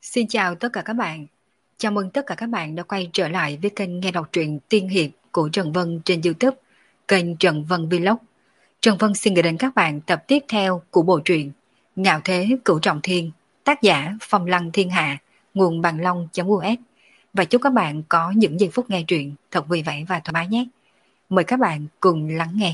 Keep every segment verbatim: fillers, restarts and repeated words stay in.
Xin chào tất cả các bạn. Chào mừng tất cả các bạn đã quay trở lại với kênh nghe đọc truyện tiên hiệp của Trần Vân trên YouTube, kênh Trần Vân Vlog. Trần Vân xin gửi đến các bạn tập tiếp theo của bộ truyện Ngạo Thế Cửu Trọng Thiên, tác giả Phong Lăng Thiên Hạ, nguồn bằng long.us. Và chúc các bạn có những giây phút nghe truyện thật vui vẻ và thoải mái nhé. Mời các bạn cùng lắng nghe.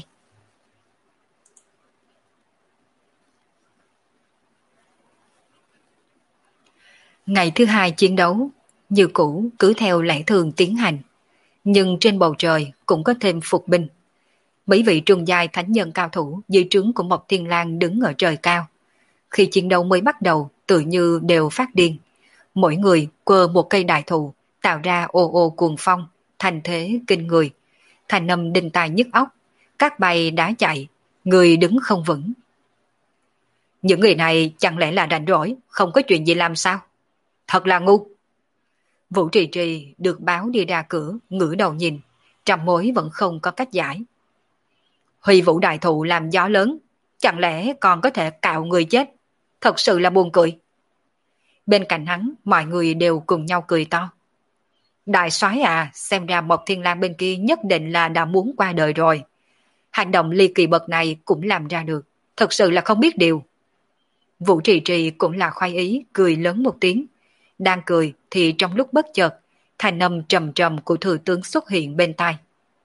Ngày thứ hai chiến đấu, như cũ cứ theo lẽ thường tiến hành. Nhưng trên bầu trời cũng có thêm phục binh. Mấy vị trung giai thánh nhân cao thủ dưới trướng của Mộc Thiên Lang đứng ở trời cao. Khi chiến đấu mới bắt đầu, tự như đều phát điên. Mỗi người quơ một cây đại thụ, tạo ra ô ô cuồng phong, thành thế kinh người. Thành âm đinh tai nhức óc, các bay đá chạy, người đứng không vững. Những người này chẳng lẽ là rảnh rỗi, không có chuyện gì làm sao? Thật là ngu. Vũ Trì Trì được báo đi ra cửa, ngửa đầu nhìn, trăm mối vẫn không có cách giải. Huy Vũ đại thụ làm gió lớn, chẳng lẽ còn có thể cạo người chết? Thật sự là buồn cười. Bên cạnh hắn, mọi người đều cùng nhau cười to. Đại soái à, xem ra Mộc Thiên Lang bên kia nhất định là đã muốn qua đời rồi. Hành động ly kỳ bậc này cũng làm ra được, thật sự là không biết điều. Vũ Trì Trì cũng là khoái ý, cười lớn một tiếng. Đang cười thì trong lúc bất chợt, thanh âm trầm trầm của thừa tướng xuất hiện bên tai.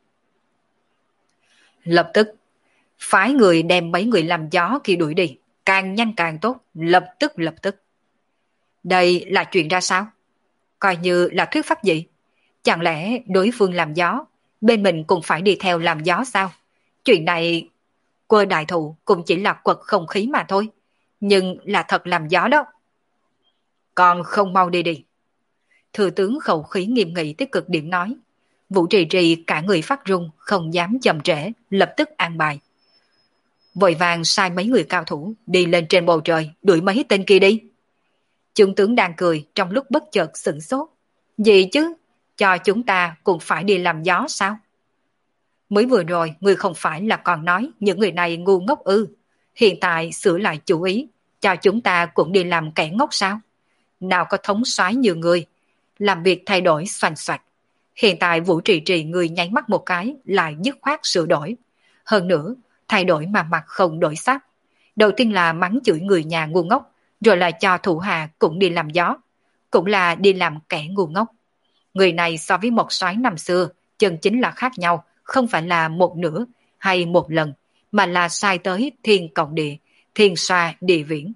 Lập tức, phái người đem mấy người làm gió khi đuổi đi, càng nhanh càng tốt, lập tức lập tức. Đây là chuyện ra sao? Coi như là thuyết pháp gì? Chẳng lẽ đối phương làm gió, bên mình cũng phải đi theo làm gió sao? Chuyện này, quơ đại thụ cũng chỉ là quật không khí mà thôi, nhưng là thật làm gió đó. Còn không mau đi đi. Thừa tướng khẩu khí nghiêm nghị tới cực điểm nói. Vũ Trì Trì cả người phát run, không dám chậm trễ, lập tức an bài. Vội vàng sai mấy người cao thủ đi lên trên bầu trời, đuổi mấy tên kia đi. Trung tướng đang cười, trong lúc bất chợt sửng sốt. Gì chứ? Cho chúng ta cũng phải đi làm gió sao? Mới vừa rồi, người không phải là còn nói những người này ngu ngốc ư? Hiện tại sửa lại chủ ý, cho chúng ta cũng đi làm kẻ ngốc sao? Nào có thống soái nhiều người, làm việc thay đổi xoành xoạch. Hiện tại Vũ Trì Trì người nháy mắt một cái lại dứt khoát sửa đổi. Hơn nữa, thay đổi mà mặt không đổi sắc. Đầu tiên là mắng chửi người nhà ngu ngốc, rồi là cho thủ hạ cũng đi làm gió. Cũng là đi làm kẻ ngu ngốc. Người này so với một soái năm xưa, chân chính là khác nhau, không phải là một nửa hay một lần, mà là sai tới thiên cộng địa, thiên xoa địa viễn.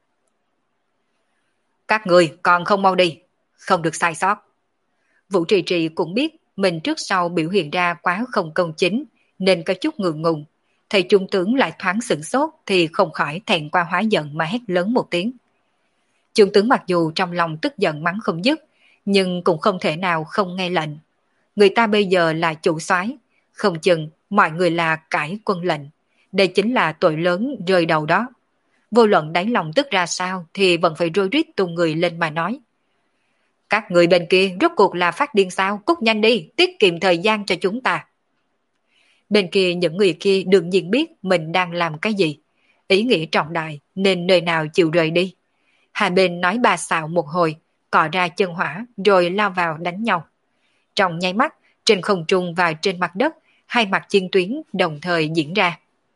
Các người còn không mau đi, không được sai sót. Vũ Trì Trì cũng biết mình trước sau biểu hiện ra quá không công chính, nên có chút ngượng ngùng. Thầy trung tướng lại thoáng sửng sốt thì không khỏi thẹn qua hóa giận mà hét lớn một tiếng. Trung tướng mặc dù trong lòng tức giận mắng không dứt, nhưng cũng không thể nào không nghe lệnh. Người ta bây giờ là chủ soái, không chừng mọi người là cãi quân lệnh. Đây chính là tội lớn rơi đầu đó. Vô luận đáy lòng tức ra sao thì vẫn phải rối rít tung người lên mà nói. Các người bên kia rốt cuộc là phát điên sao, cút nhanh đi, tiết kiệm thời gian cho chúng ta. Bên kia những người kia đương nhiên biết mình đang làm cái gì. Ý nghĩa trọng đại nên nơi nào chịu rời đi. Hai bên nói ba xạo một hồi, cọ ra chân hỏa rồi lao vào đánh nhau. Trong nháy mắt, trên không trung và trên mặt đất, hai mặt chiến tuyến đồng thời diễn ra.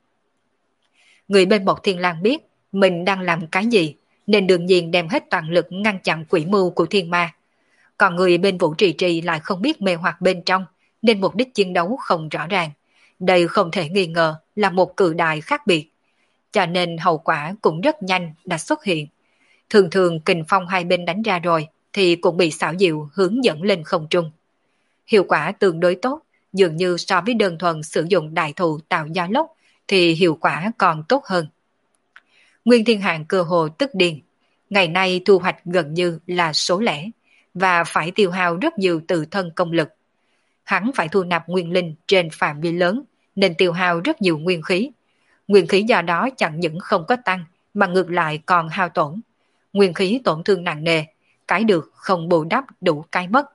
Người bên Mộc Thiên Lang biết mình đang làm cái gì, nên đương nhiên đem hết toàn lực ngăn chặn quỷ mưu của thiên ma. Còn người bên Vũ Trì Trì lại không biết mê hoặc bên trong, nên mục đích chiến đấu không rõ ràng. Đây không thể nghi ngờ là một cự đại khác biệt. Cho nên hậu quả cũng rất nhanh đã xuất hiện. Thường thường kình phong hai bên đánh ra rồi, thì cũng bị xảo diệu hướng dẫn lên không trung. Hiệu quả tương đối tốt, dường như so với đơn thuần sử dụng đại thụ tạo gió lốc, thì hiệu quả còn tốt hơn. Nguyên Thiên Hạng cơ hồ tức điên. Ngày nay thu hoạch gần như là số lẻ, và phải tiêu hao rất nhiều tự thân công lực. Hắn phải thu nạp nguyên linh trên phạm vi lớn, nên tiêu hao rất nhiều nguyên khí. Nguyên khí do đó chẳng những không có tăng, mà ngược lại còn hao tổn. Nguyên khí tổn thương nặng nề, cái được không bù đắp đủ cái mất.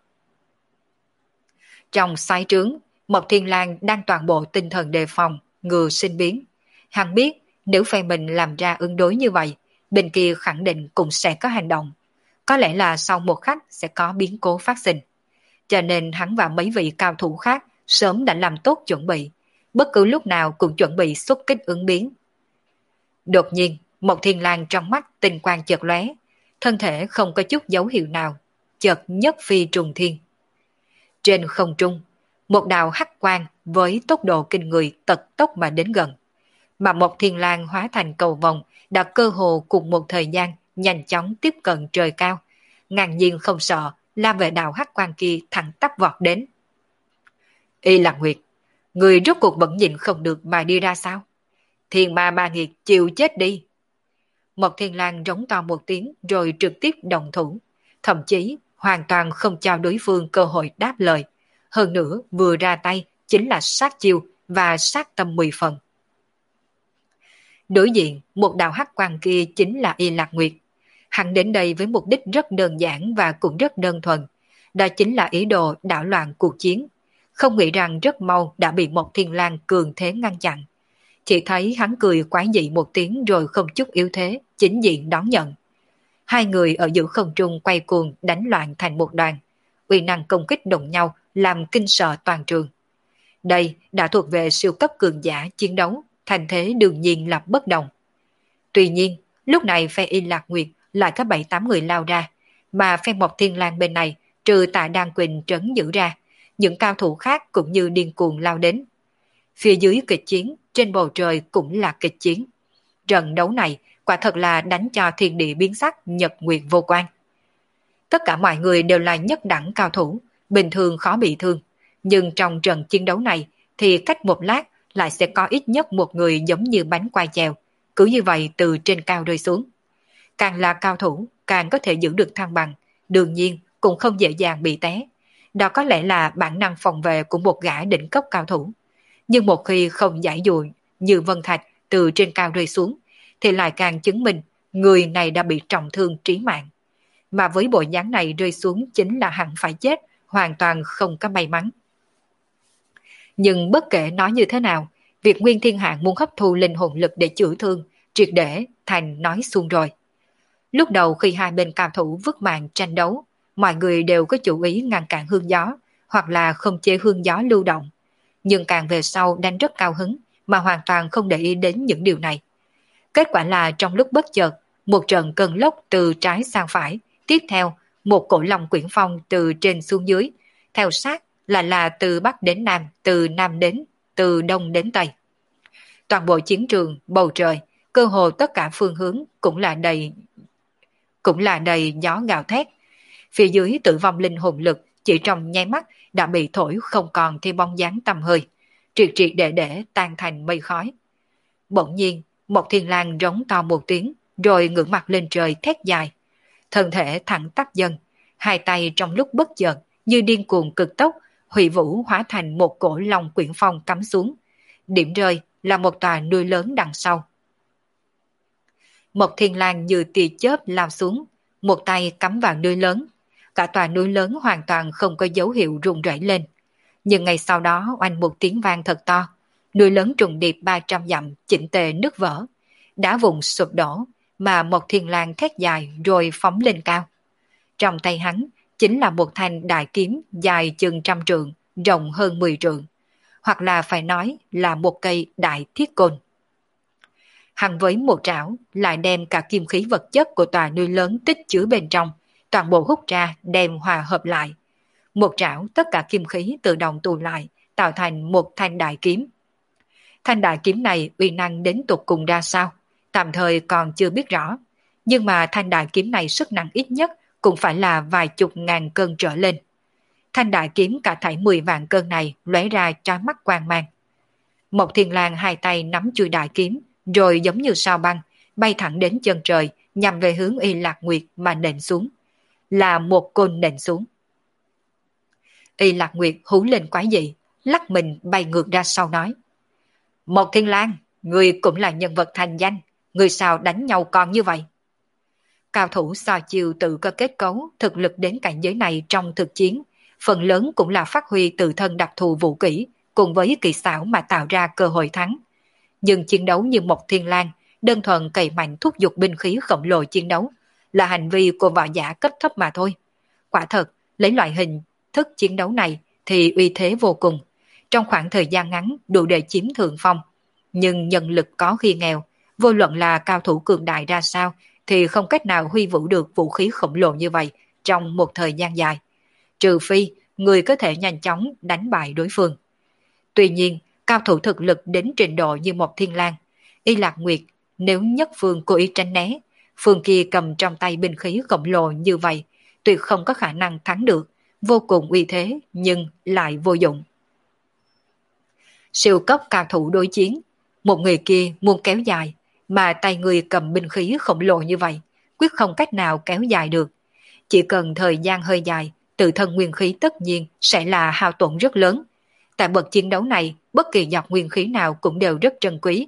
Trong xoáy trướng, Mộc Thiên Lang đang toàn bộ tinh thần đề phòng, ngừa sinh biến. Hắn biết nếu phe mình làm ra ứng đối như vậy, bên kia khẳng định cũng sẽ có hành động. có lẽ là sau một khắc sẽ có biến cố phát sinh. Cho nên hắn và mấy vị cao thủ khác sớm đã làm tốt chuẩn bị, bất cứ lúc nào cũng chuẩn bị xuất kích ứng biến. Đột nhiên, một thiên lang trong mắt tinh quang chợt lóe, thân thể không có chút dấu hiệu nào, chợt nhất phi trùng thiên. Trên không trung, một đạo hắc quang với tốc độ kinh người tật tốc mà đến gần, mà một thiên lang hóa thành cầu vồng đã cơ hồ cùng một thời gian nhanh chóng tiếp cận trời cao, ngang nhiên không sợ, la về đạo hắc quang kia thẳng tắp vọt đến. Y Lạc Nguyệt, người rốt cuộc vẫn nhìn không được mà đi ra sao? Thiên ma ma nghiệt chịu chết đi. Một thiên lang rống to một tiếng rồi trực tiếp động thủ, thậm chí hoàn toàn không cho đối phương cơ hội đáp lời. Hơn nữa vừa ra tay chính là sát chiêu và sát tâm mười phần. Đối diện một đạo hắc quang kia chính là Y Lạc Nguyệt. Hắn đến đây với mục đích rất đơn giản và cũng rất đơn thuần. Đó chính là ý đồ đảo loạn cuộc chiến. Không nghĩ rằng rất mau đã bị một thiên lang cường thế ngăn chặn. Chỉ thấy hắn cười quái dị một tiếng rồi không chút yếu thế, chính diện đón nhận. Hai người ở giữa không trung quay cuồng đánh loạn thành một đoàn. Uy năng công kích đụng nhau làm kinh sợ toàn trường. Đây đã thuộc về siêu cấp cường giả chiến đấu, thành thế đương nhiên là bất đồng. Tuy nhiên, lúc này phe Y Lạc Nguyệt lại có bảy tám người lao ra, mà phe Mộc Thiên Lang bên này trừ Tạ Đan Quỳnh trấn giữ ra, những cao thủ khác cũng như điên cuồng lao đến. Phía dưới kịch chiến, trên bầu trời cũng là kịch chiến. Trận đấu này quả thật là đánh cho thiên địa biến sắc, nhật nguyệt vô quan. Tất cả mọi người đều là nhất đẳng cao thủ, bình thường khó bị thương. Nhưng trong trận chiến đấu này thì cách một lát lại sẽ có ít nhất một người giống như bánh quai chèo, cứ như vậy từ trên cao rơi xuống. Càng là cao thủ, càng có thể giữ được thăng bằng, đương nhiên cũng không dễ dàng bị té. Đó có lẽ là bản năng phòng vệ của một gã đỉnh cấp cao thủ. Nhưng một khi không giải dụi như Vân Thạch từ trên cao rơi xuống, thì lại càng chứng minh người này đã bị trọng thương trí mạng. Mà với bộ dáng này rơi xuống chính là hẳn phải chết, hoàn toàn không có may mắn. Nhưng bất kể nói như thế nào, việc Nguyên Thiên Hạng muốn hấp thu linh hồn lực để chữa thương, triệt để thành nói suông rồi. Lúc đầu khi hai bên cao thủ vứt mạng tranh đấu, mọi người đều có chủ ý ngăn cản hương gió, hoặc là không chế hương gió lưu động. Nhưng càng về sau đánh rất cao hứng, mà hoàn toàn không để ý đến những điều này. Kết quả là trong lúc bất chợt, một trận cơn lốc từ trái sang phải, tiếp theo một cổ long quyển phong từ trên xuống dưới, theo sát là là từ Bắc đến Nam, từ Nam đến, từ Đông đến Tây. Toàn bộ chiến trường, bầu trời, cơ hồ tất cả phương hướng cũng là đầy cũng là đầy gió gào thét. Phía dưới tử vong linh hồn lực chỉ trong nháy mắt đã bị thổi không còn thêm bóng dáng tăm hơi, triệt triệt để để tan thành mây khói. Bỗng nhiên, một thiên lang rống to một tiếng, rồi ngửa mặt lên trời thét dài. Thân thể thẳng tắp dần, hai tay trong lúc bất chợt như điên cuồng cực tốc, hủy vũ hóa thành một cổ long quyển phong cắm xuống. Điểm rơi là một tòa núi lớn đằng sau. Một thiên lang như tia chớp lao xuống, một tay cắm vào núi lớn. Cả tòa núi lớn hoàn toàn không có dấu hiệu rung rẩy lên. Nhưng ngày sau đó oanh một tiếng vang thật to, núi lớn trùng điệp ba trăm dặm chỉnh tề nứt vỡ, đá vùng sụp đổ, mà một thiên lang thét dài rồi phóng lên cao. Trong tay hắn chính là một thanh đại kiếm dài chừng trăm trượng, rộng hơn mười trượng, hoặc là phải nói là một cây đại thiết côn. Hắn với một trảo lại đem cả kim khí vật chất của tòa núi lớn tích chứa bên trong, toàn bộ hút ra đem hòa hợp lại. Một trảo tất cả kim khí tự động tụ lại, tạo thành một thanh đại kiếm. Thanh đại kiếm này uy năng đến tột cùng ra sao, tạm thời còn chưa biết rõ. Nhưng mà thanh đại kiếm này sức nặng ít nhất cũng phải là vài chục ngàn cân trở lên. Thanh đại kiếm cả thảy mười vạn cân này lóe ra chói mắt quang mang. Một thiên lang hai tay nắm chuôi đại kiếm, rồi giống như sao băng, bay thẳng đến chân trời, nhằm về hướng Y Lạc Nguyệt mà nện xuống. Là một côn nện xuống. Y Lạc Nguyệt hú lên quái dị, lắc mình bay ngược ra sau nói. Một thiên lang, người cũng là nhân vật thành danh, người sao đánh nhau còn như vậy? Cao thủ so chiêu tự có kết cấu, thực lực đến cảnh giới này trong thực chiến, phần lớn cũng là phát huy tự thân đặc thù vũ kỹ, cùng với kỳ xảo mà tạo ra cơ hội thắng. Nhưng chiến đấu như một thiên lang, đơn thuần cày mạnh thúc giục binh khí khổng lồ chiến đấu, là hành vi của võ giả cấp thấp mà thôi. Quả thật, lấy loại hình thức chiến đấu này thì uy thế vô cùng. Trong khoảng thời gian ngắn đủ để chiếm thượng phong. Nhưng nhân lực có khi nghèo, vô luận là cao thủ cường đại ra sao thì không cách nào huy vũ được vũ khí khổng lồ như vậy trong một thời gian dài. Trừ phi, người có thể nhanh chóng đánh bại đối phương. Tuy nhiên, cao thủ thực lực đến trình độ như một thiên lang, Y Lạc Nguyệt, nếu nhất phương cố ý tránh né, phương kia cầm trong tay binh khí khổng lồ như vậy, tuyệt không có khả năng thắng được, vô cùng uy thế nhưng lại vô dụng. Siêu cấp cao thủ đối chiến, một người kia muốn kéo dài, mà tay người cầm binh khí khổng lồ như vậy, quyết không cách nào kéo dài được. Chỉ cần thời gian hơi dài, tự thân nguyên khí tất nhiên sẽ là hao tổn rất lớn. Tại bậc chiến đấu này, bất kỳ giọt nguyên khí nào cũng đều rất trân quý.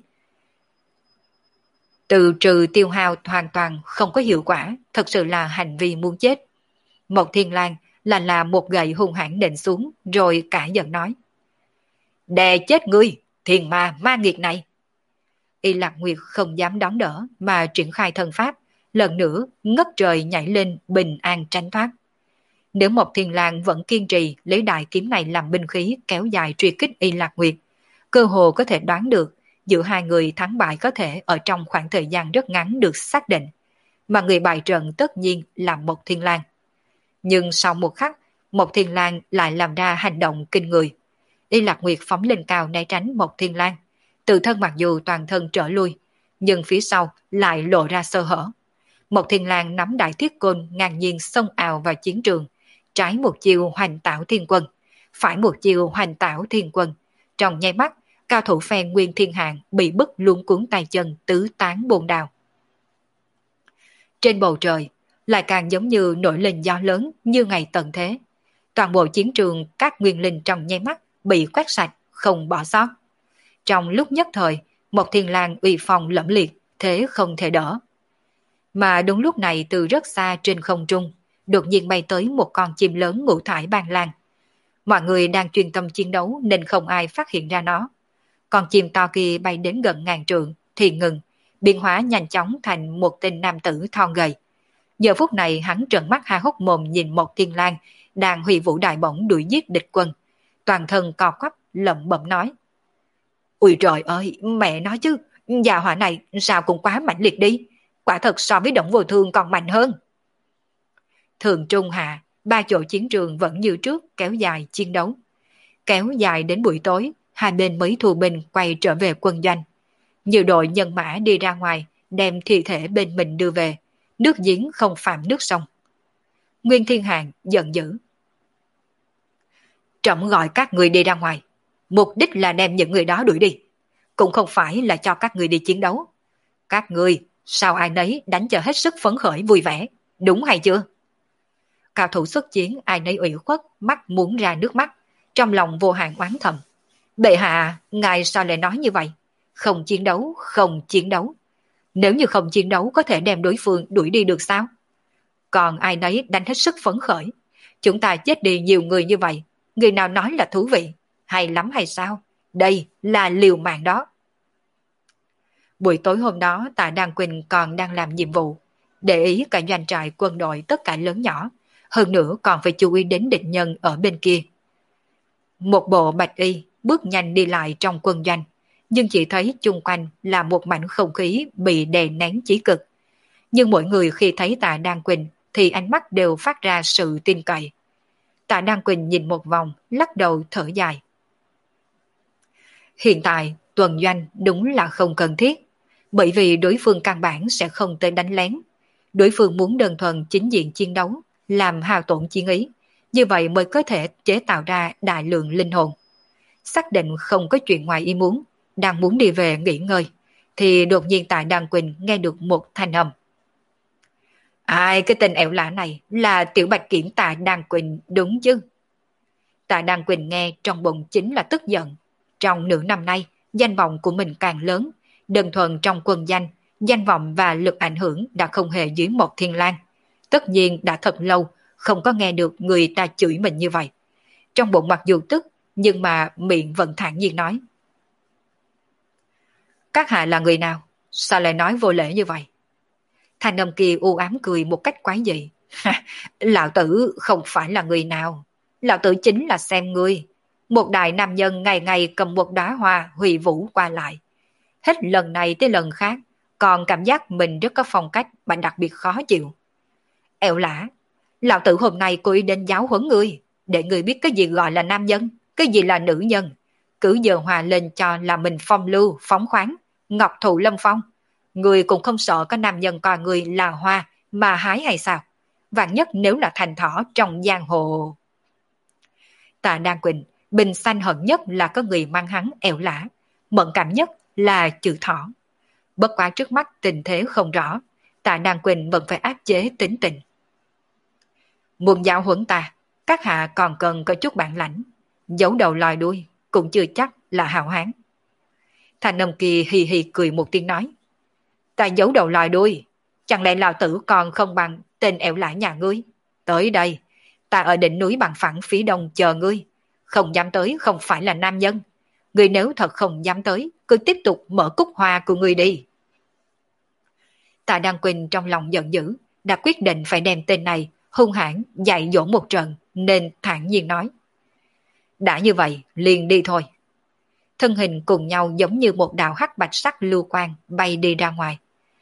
Từ trừ tiêu hao hoàn toàn không có hiệu quả, thật sự là hành vi muốn chết. Một Thiên Lang là là một gậy hung hãn nện xuống, rồi cả giận nói. Đè chết ngươi, thiên ma ma nghiệt này. Y Lạc Nguyệt không dám đón đỡ mà triển khai thân pháp, lần nữa ngất trời nhảy lên bình an tránh thoát. Nếu một Thiên Lang vẫn kiên trì lấy đại kiếm này làm binh khí kéo dài truy kích Y Lạc Nguyệt, cơ hồ có thể đoán được giữa hai người thắng bại có thể ở trong khoảng thời gian rất ngắn được xác định, mà người bại trận tất nhiên là một Thiên Lang. Nhưng sau một khắc, một Thiên Lang lại làm ra hành động kinh người. Y Lạc Nguyệt phóng lên cao né tránh một Thiên Lang, tự thân mặc dù toàn thân trở lui, nhưng phía sau lại lộ ra sơ hở. Một Thiên Lang nắm đại thiết côn ngang nhiên xông ào vào chiến trường, trái một chiêu hoành tảo thiên quân, phải một chiêu hoành tảo thiên quân. Trong nháy mắt, cao thủ phe Nguyên Thiên Hạng bị bức luống cuốn tay chân tứ tán bồn đào. Trên bầu trời, lại càng giống như nổi lên gió lớn như ngày tận thế. Toàn bộ chiến trường các nguyên linh trong nháy mắt bị quét sạch, không bỏ sót. Trong lúc nhất thời, một Thiên Lang uy phong lẫm liệt, thế không thể đỡ. Mà đúng lúc này từ rất xa trên không trung, đột nhiên bay tới một con chim lớn ngũ thải ban lan. Mọi người đang chuyên tâm chiến đấu nên không ai phát hiện ra nó. Con chim to kia bay đến gần ngàn trượng thì ngừng, biến hóa nhanh chóng thành một tên nam tử thon gầy. Giờ phút này hắn trợn mắt há hốc mồm nhìn một Thiên Lang đang huy vũ đại bổng đuổi giết địch quân. Toàn thân co quắp lẩm bẩm nói. Ui trời ơi, mẹ nói chứ, già hỏa này sao cũng quá mạnh liệt đi. Quả thật so với Động Vô Thương còn mạnh hơn. Thường trung hạ, ba chỗ chiến trường vẫn như trước kéo dài chiến đấu. Kéo dài đến buổi tối, hai bên mới thu binh quay trở về quân doanh. Nhiều đội nhân mã đi ra ngoài, đem thi thể bên mình đưa về. Nước giếng không phạm nước sông. Nguyên Thiên Hạng giận dữ. Trẫm gọi các người đi ra ngoài. Mục đích là đem những người đó đuổi đi. Cũng không phải là cho các người đi chiến đấu. Các người, sao ai nấy đánh cho hết sức phấn khởi vui vẻ. Đúng hay chưa? Cao thủ xuất chiến ai nấy ủy khuất, mắt muốn ra nước mắt. Trong lòng vô hạn oán thầm. Bệ hạ, ngài sao lại nói như vậy? Không chiến đấu, không chiến đấu. Nếu như không chiến đấu có thể đem đối phương đuổi đi được sao? Còn ai nấy đánh hết sức phấn khởi. Chúng ta chết đi nhiều người như vậy. Người nào nói là thú vị? Hay lắm hay sao? Đây là liều mạng đó. Buổi tối hôm đó Tạ Đan Quỳnh còn đang làm nhiệm vụ. Để ý cả doanh trại quân đội tất cả lớn nhỏ. Hơn nữa còn phải chú ý đến địch nhân ở bên kia. Một bộ bạch y bước nhanh đi lại trong quân doanh. Nhưng chỉ thấy chung quanh là một mảnh không khí bị đè nén chí cực. Nhưng mỗi người khi thấy Tạ Đan Quỳnh thì ánh mắt đều phát ra sự tin cậy. Tạ Đan Quỳnh nhìn một vòng, lắc đầu thở dài. Hiện tại, tuần doanh đúng là không cần thiết, bởi vì đối phương căn bản sẽ không tới đánh lén. Đối phương muốn đơn thuần chính diện chiến đấu, làm hao tổn chiến ý, như vậy mới có thể chế tạo ra đại lượng linh hồn. Xác định không có chuyện ngoài ý muốn, đang muốn đi về nghỉ ngơi, thì đột nhiên Tạ Đan Quỳnh nghe được một thanh âm. Ai, cái tên ẻo lạ này là Tiểu Bạch Kiểm Tạ Đan Quỳnh đúng chứ? Tạ Đan Quỳnh nghe trong bụng chính là tức giận. Trong nửa năm nay, danh vọng của mình càng lớn, đơn thuần trong quân danh, danh vọng và lực ảnh hưởng đã không hề dưới một Thiên Lang. Tất nhiên đã thật lâu không có nghe được người ta chửi mình như vậy. Trong bụng mặc dù tức, nhưng mà miệng vẫn thản nhiên nói. Các hạ là người nào? Sao lại nói vô lễ như vậy? Thanh âm kia u ám cười một cách quái dị. Lão tử không phải là người nào. Lão tử chính là xem ngươi. Một đại nam nhân ngày ngày cầm một đóa hoa huy vũ qua lại. Hết lần này tới lần khác, còn cảm giác mình rất có phong cách mà đặc biệt khó chịu. Ẻo lả, lão tử hôm nay cố ý đến giáo huấn ngươi, để ngươi biết cái gì gọi là nam nhân, cái gì là nữ nhân. Cứ giờ hòa lên cho là mình phong lưu, phóng khoáng, ngọc thụ lâm phong. Ngươi cũng không sợ có nam nhân coi ngươi là hoa mà hái hay sao? Vạn nhất nếu là thành thỏ trong giang hồ. Tạ Đan Quỳnh, bình xanh hận nhất là có người mang hắn ẻo lả, mẫn cảm nhất là chữ thỏ. Bất quá trước mắt tình thế không rõ, Tạ Đan Quỳnh vẫn phải áp chế tính tình. Muốn giáo huấn ta, các hạ còn cần có chút bản lãnh, giấu đầu lòi đuôi cũng chưa chắc là hào hán. Thanh âm kia hì hì cười một tiếng nói, ta giấu đầu lòi đuôi, chẳng lẽ lão tử còn không bằng tên ẻo lả nhà ngươi? Tới đây, ta ở đỉnh núi bằng phẳng phía đông chờ ngươi, không dám tới không phải là nam nhân. Ngươi nếu thật không dám tới, cứ tiếp tục mở cúc hoa của ngươi đi. Tạ Đăng Quỳnh trong lòng giận dữ, đã quyết định phải đem tên này hung hãn dạy dỗ một trận, nên thản nhiên nói. Đã như vậy, liền đi thôi. Thân hình cùng nhau giống như một đạo hắc bạch sắc lưu quang bay đi ra ngoài.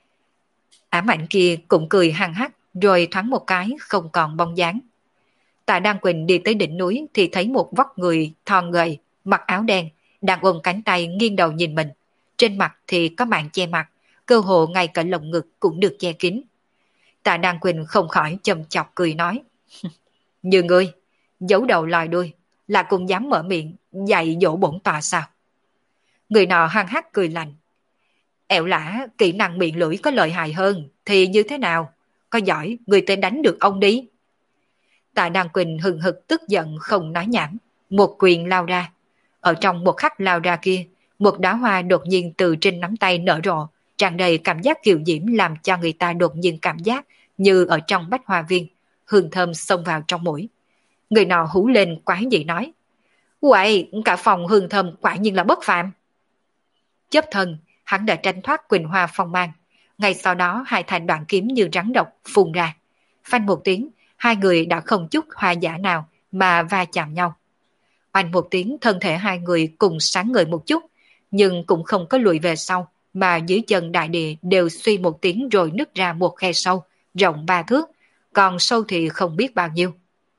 Ám ảnh kia cũng cười hăng hắc, rồi thoáng một cái không còn bóng dáng. Tạ Đăng Quỳnh đi tới đỉnh núi thì thấy một vóc người thon gầy, mặc áo đen, đang ôm cánh tay nghiêng đầu nhìn mình. Trên mặt thì có màn che mặt, cơ hồ ngay cả lồng ngực cũng được che kín. Tạ Đăng Quỳnh không khỏi châm chọc cười nói. Như ngươi, giấu đầu lòi đuôi, là cũng dám mở miệng dạy dỗ bổn tọa sao? Người nọ hăng hắc cười lạnh. Ẻo lả, kỹ năng miệng lưỡi có lợi hại hơn thì như thế nào? Có giỏi, người tên đánh được ông đi. Tạ Đăng Quỳnh hừng hực tức giận không nói nhảm, một quyền lao ra. Ở trong một khắc lao ra kia, một đóa hoa đột nhiên từ trên nắm tay nở rộ, tràn đầy cảm giác kiều diễm làm cho người ta đột nhiên cảm giác như ở trong bách hoa viên, hương thơm xông vào trong mũi. Người nọ hú lên quái dị nói. Uầy, cả phòng hương thơm quả nhiên là bất phàm. Chớp thân, hắn đã tranh thoát Quỳnh Hoa phong mang. Ngay sau đó hai thanh đoạn kiếm như rắn độc phun ra. Phanh một tiếng, hai người đã không chút hoa giả nào mà va chạm nhau. Oanh một tiếng, thân thể hai người cùng sáng ngời một chút, nhưng cũng không có lùi về sau, mà dưới chân đại địa đều suy một tiếng rồi nứt ra một khe sâu, rộng ba thước, còn sâu thì không biết bao nhiêu.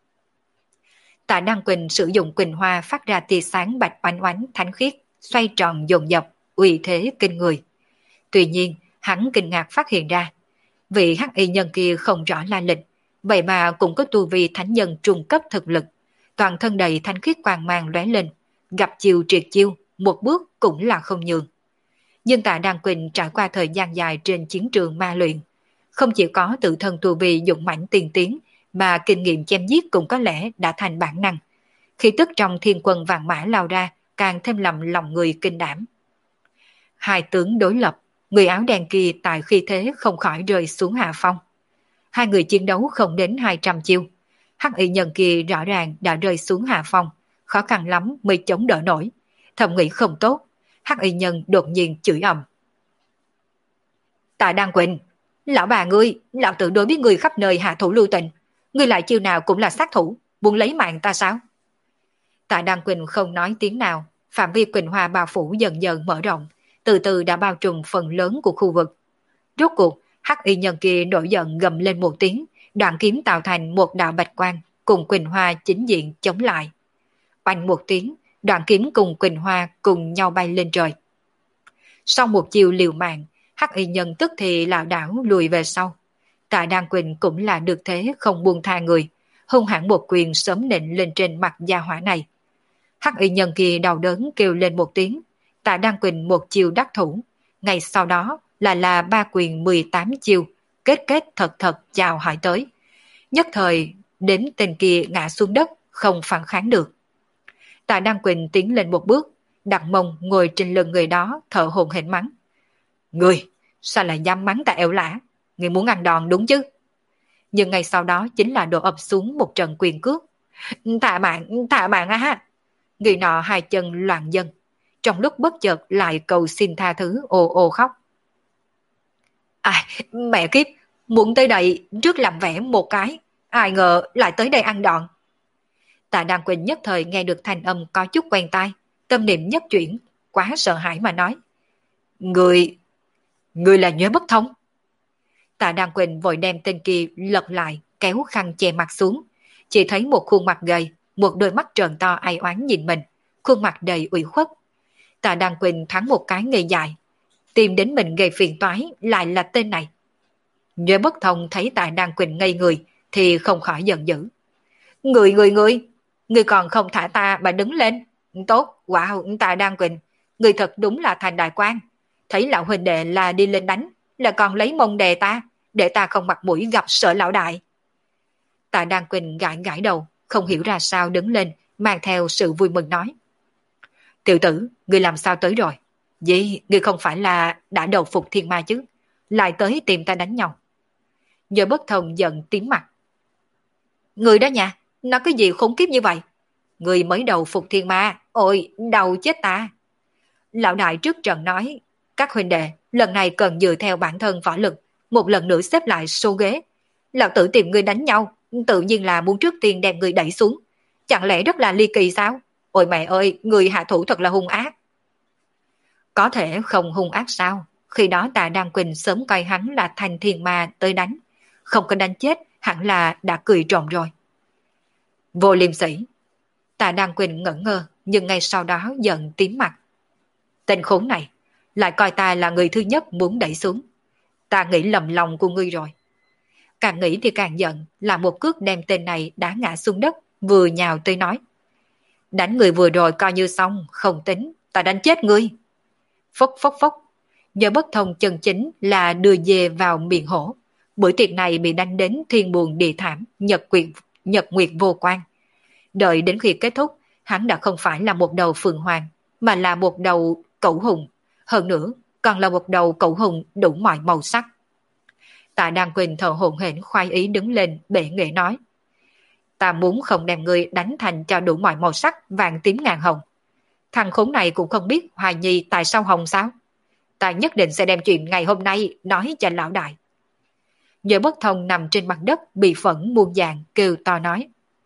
Tạ Đăng Quỳnh sử dụng Quỳnh Hoa phát ra tia sáng bạch oánh oánh thánh khiết, xoay tròn dồn dập, uy thế kinh người. Tuy nhiên, hắn kinh ngạc phát hiện ra, vị hắc y nhân kia không rõ la lịch, vậy mà cũng có tu vi thánh nhân trung cấp thực lực, toàn thân đầy thanh khiết quang mang lóe lên, gặp chiêu triệt chiêu, một bước cũng là không nhường. Nhưng Tạ Đăng Quỳnh trải qua thời gian dài trên chiến trường ma luyện, không chỉ có tự thân tu vi dũng mãnh tiên tiến, mà kinh nghiệm chém giết cũng có lẽ đã thành bản năng. Khi tức trong thiên quân vàng mã lao ra, càng thêm làm lòng người kinh đảm. Hai tướng đối lập, người áo đen kia tại khi thế không khỏi rơi xuống hạ phong. Hai người chiến đấu không đến hai trăm chiêu. Hắc y nhân kia rõ ràng đã rơi xuống hạ phong, khó khăn lắm mới chống đỡ nổi. Thầm nghĩ không tốt, hắc y nhân đột nhiên chửi ầm. Tạ Đăng Quỳnh, lão bà ngươi, lão tự đối với người khắp nơi hạ thủ lưu tình. Ngươi lại chiêu nào cũng là sát thủ, muốn lấy mạng ta sao? Tạ Đăng Quỳnh không nói tiếng nào, phạm vi Quỳnh Hoa bao phủ dần dần mở rộng, từ từ đã bao trùm phần lớn của khu vực. Rốt cuộc, hắc y nhân kia nổi giận gầm lên một tiếng, đoạn kiếm tạo thành một đạo bạch quang, cùng Quỳnh Hoa chính diện chống lại. Oanh một tiếng, đoạn kiếm cùng Quỳnh Hoa cùng nhau bay lên trời. Sau một chiều liều mạng, hắc y nhân tức thì lảo đảo lùi về sau. Tạ Đăng Quỳnh cũng là được thế không buông tha người, hung hãn một quyền sớm nện lên trên mặt gia hỏa này. Hắc y nhân kia đau đớn kêu lên một tiếng, Tạ Đăng Quỳnh một chiều đắc thủ, ngay sau đó là là ba quyền mười tám chiều, kết kết thật thật chào hỏi tới. Nhất thời, đến tên kia ngã xuống đất, không phản kháng được. Tạ Đăng Quỳnh tiến lên một bước, đặt mông ngồi trên lưng người đó thở hổn hển mắng. Người, sao lại dám mắng ta ẻo lả? Người muốn ăn đòn đúng chứ? Nhưng ngay sau đó chính là đổ ập xuống một trận quyền cước. Thả mạng, thả mạng á ha! Người nọ hai chân loạn dân, trong lúc bất chợt lại cầu xin tha thứ ồ ồ khóc. Ai, mẹ kiếp, Muốn tới đây trước làm vẻ một cái, ai ngờ lại tới đây ăn đòn. Tạ Đan Quỳnh nhất thời nghe được thanh âm có chút quen tai, tâm niệm nhất chuyển, quá sợ hãi mà nói. Người, người là Nhuế Bất Thông. Tạ Đan Quỳnh vội đem tên kia lật lại, kéo khăn che mặt xuống. Chỉ thấy một khuôn mặt gầy, một đôi mắt tròn to ai oán nhìn mình, khuôn mặt đầy ủy khuất. Tạ Đan Quỳnh thắng một cái ngây dại, tìm đến mình gây phiền toái lại là tên này. Nhuế Bất Thông thấy Tạ Đan Quỳnh ngây người thì không khỏi giận dữ. Người người người, người còn không thả ta mà đứng lên. Tốt, wow, Tạ Đan Quỳnh, người thật đúng là thành đại quan. Thấy lão huynh đệ là đi lên đánh, là còn lấy mông đè ta, để ta không mặt mũi gặp sợ lão đại. Tạ Đan Quỳnh gãi gãi đầu, không hiểu ra sao đứng lên, mang theo sự vui mừng nói. Tiểu tử, người làm sao tới rồi? Gì, người không phải là đã đầu phục thiên ma chứ? Lại tới tìm ta đánh nhau. Nhờ Bất Thông giận tím mặt. Người đó nha, nó cái gì khốn kiếp như vậy? Người mới đầu phục thiên ma, ôi, đầu chết ta. Lão đại trước trận nói, các huynh đệ, lần này cần dựa theo bản thân võ lực, một lần nữa xếp lại số ghế. Lão tử tìm người đánh nhau, tự nhiên là muốn trước tiên đem người đẩy xuống. Chẳng lẽ rất là ly kỳ sao? Ôi mẹ ơi, người hạ thủ thật là hung ác. Có thể không hung ác sao? Khi đó Tạ Đan Quỳnh sớm coi hắn là thành thiên ma tới đánh. Không có đánh chết, hẳn là đã cười trộm rồi. Vô liêm sỉ. Tạ Đan Quỳnh ngẩn ngơ, nhưng ngay sau đó giận tím mặt. Tên khốn này, lại coi ta là người thứ nhất muốn đẩy xuống. Ta nghĩ lầm lòng của ngươi rồi. Càng nghĩ thì càng giận, là một cước đem tên này đá ngã xuống đất, vừa nhào tới nói. Đánh người vừa rồi coi như xong, không tính, ta đánh chết ngươi. Phốc phốc phốc, giờ Bất Thông chân chính là đưa dê vào miệng hổ. Buổi tiệc này bị đánh đến thiên buồn địa thảm, nhật quyệt, nhật nguyệt vô quan. Đợi đến khi kết thúc, hắn đã không phải là một đầu phượng hoàng, mà là một đầu cẩu hùng. Hơn nữa, còn là một đầu cẩu hùng đủ mọi màu sắc. Tạ Đan Quỳnh thở hổn hển khoái ý đứng lên bệ nghệ nói. Ta muốn không đem ngươi đánh thành cho đủ mọi màu sắc vàng tím ngàn hồng. Thằng khốn này cũng không biết Hoài Nhi tại sao hồng sao? Ta nhất định sẽ đem chuyện ngày hôm nay nói cho lão đại. Nhớ Bất Thông nằm trên mặt đất bị phẫn muôn vàng kêu to nói.